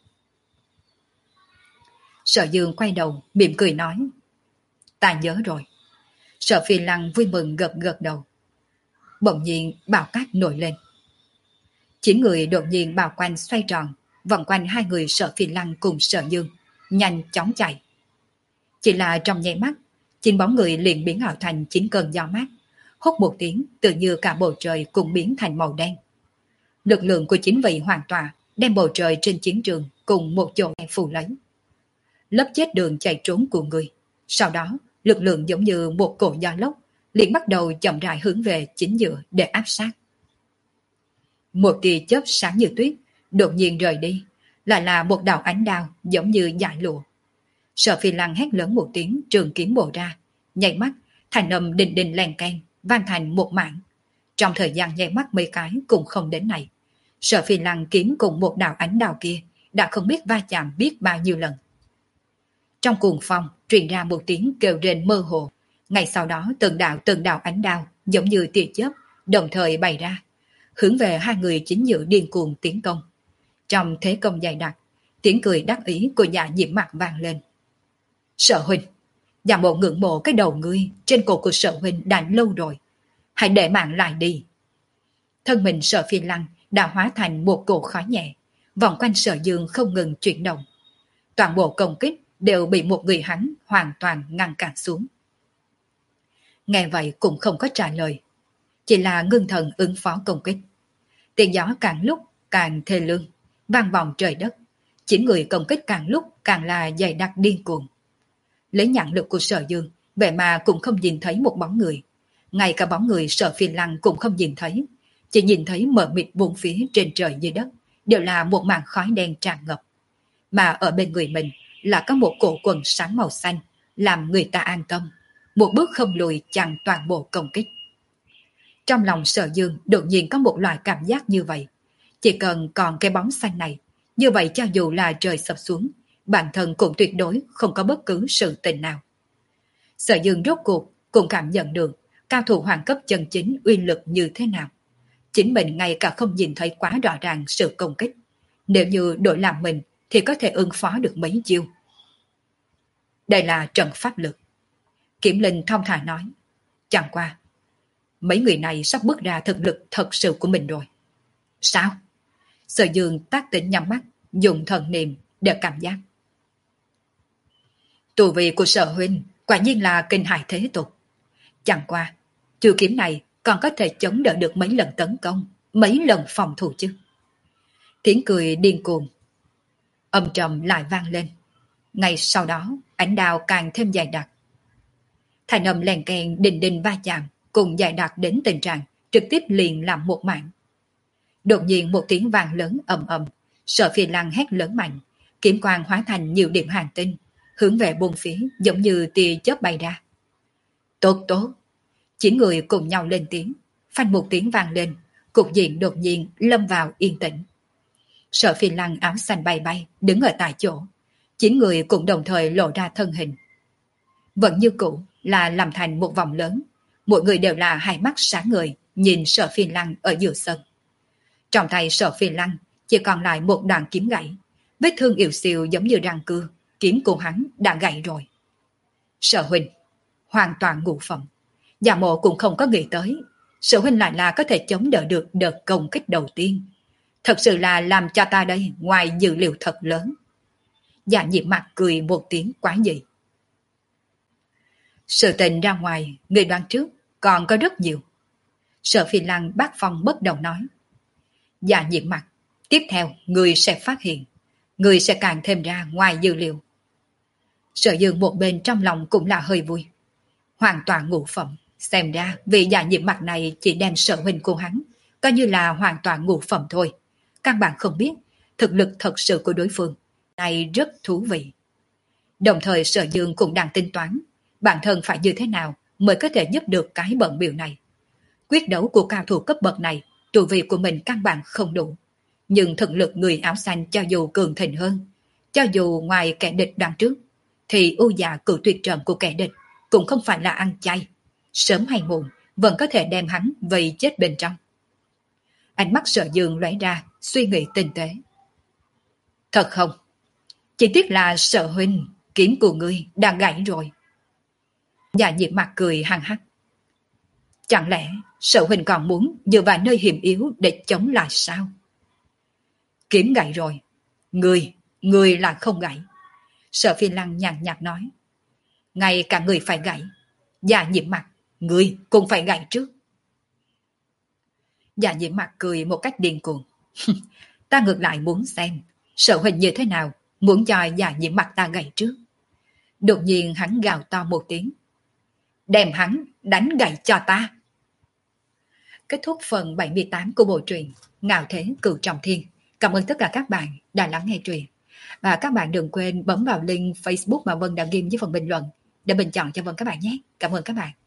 Sở Dương quay đầu, mỉm cười nói. Ta nhớ rồi. Sở Phi Lăng vui mừng gật gật đầu. Bỗng nhiên bão cát nổi lên. Chín người đột nhiên bao quanh xoay tròn, vòng quanh hai người Sở Phi Lăng cùng Sở Dương, nhanh chóng chạy. Chỉ là trong nháy mắt, chín bóng người liền biến ảo thành chín cơn gió mát, hốt một tiếng tự như cả bầu trời cũng biến thành màu đen. Lực lượng của chín vị hoàn tỏa đem bầu trời trên chiến trường cùng một chỗ phủ lấy. Lấp chết đường chạy trốn của người. Sau đó, lực lượng giống như một cổ gió lốc, liền bắt đầu chậm rãi hướng về chính giữa để áp sát. Một tia chớp sáng như tuyết, đột nhiên rời đi, lại là một đạo ánh đao giống như dải lụa. Sở Phi Lăng hét lớn một tiếng, trường kiếm bổ ra, nhảy mắt, thành âm đình đình len keng, vang thành một mảng. Trong thời gian nhảy mắt mấy cái cũng không đến này, Sở Phi Lăng kiếm cùng một đạo ánh đao kia đã không biết va chạm biết bao nhiêu lần. Trong cuồng phong truyền ra một tiếng kêu rên mơ hồ, ngay sau đó từng đạo từng đạo ánh đao giống như tia chớp đồng thời bày ra, hướng về hai người chính giữa điên cuồng tiến công. Trong thế công dày đặc, tiếng cười đắc ý của Dạ nhiễm mặt vang lên. Sở huynh, Dạ mộ ngưỡng mộ cái đầu ngươi trên cổ của Sở huynh đã lâu rồi, hãy để mạng lại đi. Thân mình Sở Phi Lăng đã hóa thành một cổ khói nhẹ, vòng quanh Sở Dương không ngừng chuyển động. Toàn bộ công kích đều bị một người hắn hoàn toàn ngăn cản xuống. Nghe vậy cũng không có trả lời, chỉ chỉ là ngưng thần ứng phó công kích. Tiếng gió càng lúc càng thê lương, vang vọng trời đất. Chín người công kích càng lúc càng là dày đặc điên cuồng. Lấy nhãn lực của Sở Dương, vậy mà cũng không nhìn thấy một bóng người. Ngay cả bóng người Sở Phi Lăng cũng không nhìn thấy. Chỉ nhìn thấy mờ mịt bốn phía trên trời dưới đất, đều là một màn khói đen tràn ngập. Mà ở bên người mình là có một cổ quần sáng màu xanh, làm người ta an tâm. Một bước không lùi chặn toàn bộ công kích. Trong lòng Sở Dương đột nhiên có một loại cảm giác như vậy. Chỉ cần còn cái bóng xanh này, như vậy cho dù là trời sập xuống, bản thân cũng tuyệt đối không có bất cứ sự tình nào. Sở Dương rốt cuộc cũng cảm nhận được cao thủ hoàng cấp chân chính uy lực như thế nào. Chính mình ngay cả không nhìn thấy quá rõ ràng sự công kích. Nếu như đổi làm mình thì có thể ứng phó được mấy chiêu. Đây là trận pháp lực. Kiểm Linh thong thả nói. Chẳng qua, mấy người này sắp bước ra thực lực thật sự của mình rồi. Sao? Sở Dương tác tỉnh nhắm mắt, dùng thần niệm để cảm giác. Tu vi của Sở huynh quả nhiên là kinh hại thế tục. Chẳng qua, chiêu kiếm này còn có thể chống đỡ được mấy lần tấn công, mấy lần phòng thủ chứ. Tiếng cười điên cuồng, âm trầm lại vang lên. Ngay sau đó, ánh đao càng thêm dài đặc. Thành âm lèn kèn đình đình va chạm, cùng dài đặc đến tình trạng trực tiếp liền làm một mạng. Đột nhiên một tiếng vang lớn ầm ầm, Sở Phi Lăng hét lớn mạnh, kiếm quang hóa thành nhiều điểm hành tinh, hướng về bốn phía giống như tia chớp bay ra. Tốt tốt! Chín người cùng nhau lên tiếng, phanh một tiếng vang lên, cục diện đột nhiên lâm vào yên tĩnh. Sở Phi Lăng áo xanh bay bay, đứng ở tại chỗ. Chín người cũng đồng thời lộ ra thân hình. Vẫn như cũ là làm thành một vòng lớn, mỗi người đều là hai mắt sáng ngời, nhìn Sở Phi Lăng ở giữa sân. Trong tay Sở Phi Lăng chỉ còn lại một đoạn kiếm gãy, vết thương yếu xìu giống như răng cưa, kiếm của hắn đã gãy rồi. Sở huynh, hoàn toàn ngũ phẩm. Giả mộ cũng không có nghĩ tới, Sở huynh lại là có thể chống đỡ được đợt công kích đầu tiên. Thật sự là làm cho ta đây ngoài dự liệu thật lớn. Dạ Nhiễm mặt cười một tiếng quá dị. Sự tình ra ngoài, người đoán trước, còn có rất nhiều. Sở Phi Lăng bác phong bất động nói. Dạ Nhiễm mặt, tiếp theo người sẽ phát hiện, người sẽ càng thêm ra ngoài dữ liệu. Sở Dương một bên trong lòng cũng là hơi vui. Hoàn toàn ngũ phẩm, xem ra vị Dạ Nhiễm mặt này chỉ đem Sở huynh của hắn, coi như là hoàn toàn ngũ phẩm thôi. Các bạn không biết, thực lực thật sự của đối phương này rất thú vị. Đồng thời Sở Dương cũng đang tính toán, bản thân phải như thế nào mới có thể giúp được cái bận biểu này. Quyết đấu của cao thủ cấp bậc này, tu vi của mình căn bản không đủ. Nhưng thực lực người áo xanh cho dù cường thịnh hơn, cho dù ngoài kẻ địch đằng trước, thì ưu dạ cử tuyệt trận của kẻ địch cũng không phải là ăn chay. Sớm hay muộn vẫn có thể đem hắn vây chết bên trong. Ánh mắt Sở Dương lóe ra, suy nghĩ tinh tế. Thật không? Chỉ tiếc là Sở huynh, kiếm của ngươi đã gãy rồi. Dạ Nhiễm mặt cười hăng hắc. Chẳng lẽ Sở huynh còn muốn dựa vào nơi hiểm yếu để chống lại sao? Kiếm gãy rồi. Ngươi, ngươi là không gãy. Sở Phi Lăng nhàn nhạt nói. Ngay cả người phải gãy. Dạ Nhiễm mặt, ngươi cũng phải gãy trước. Dạ Nhiễm mặt cười một cách điên cuồng. Ta ngược lại muốn xem Sở huynh như thế nào, muốn cho Dạ Nhiễm mặt ta gãy trước. Đột nhiên hắn gào to một tiếng. Đem hắn đánh gãy cho ta. Kết thúc phần bảy mươi tám của bộ truyện Ngạo Thế Cửu Trọng Thiên. Cảm ơn tất cả các bạn đã lắng nghe truyện. Và các bạn đừng quên bấm vào link Facebook mà Vân đã ghi dưới phần bình luận để bình chọn cho Vân các bạn nhé. Cảm ơn các bạn.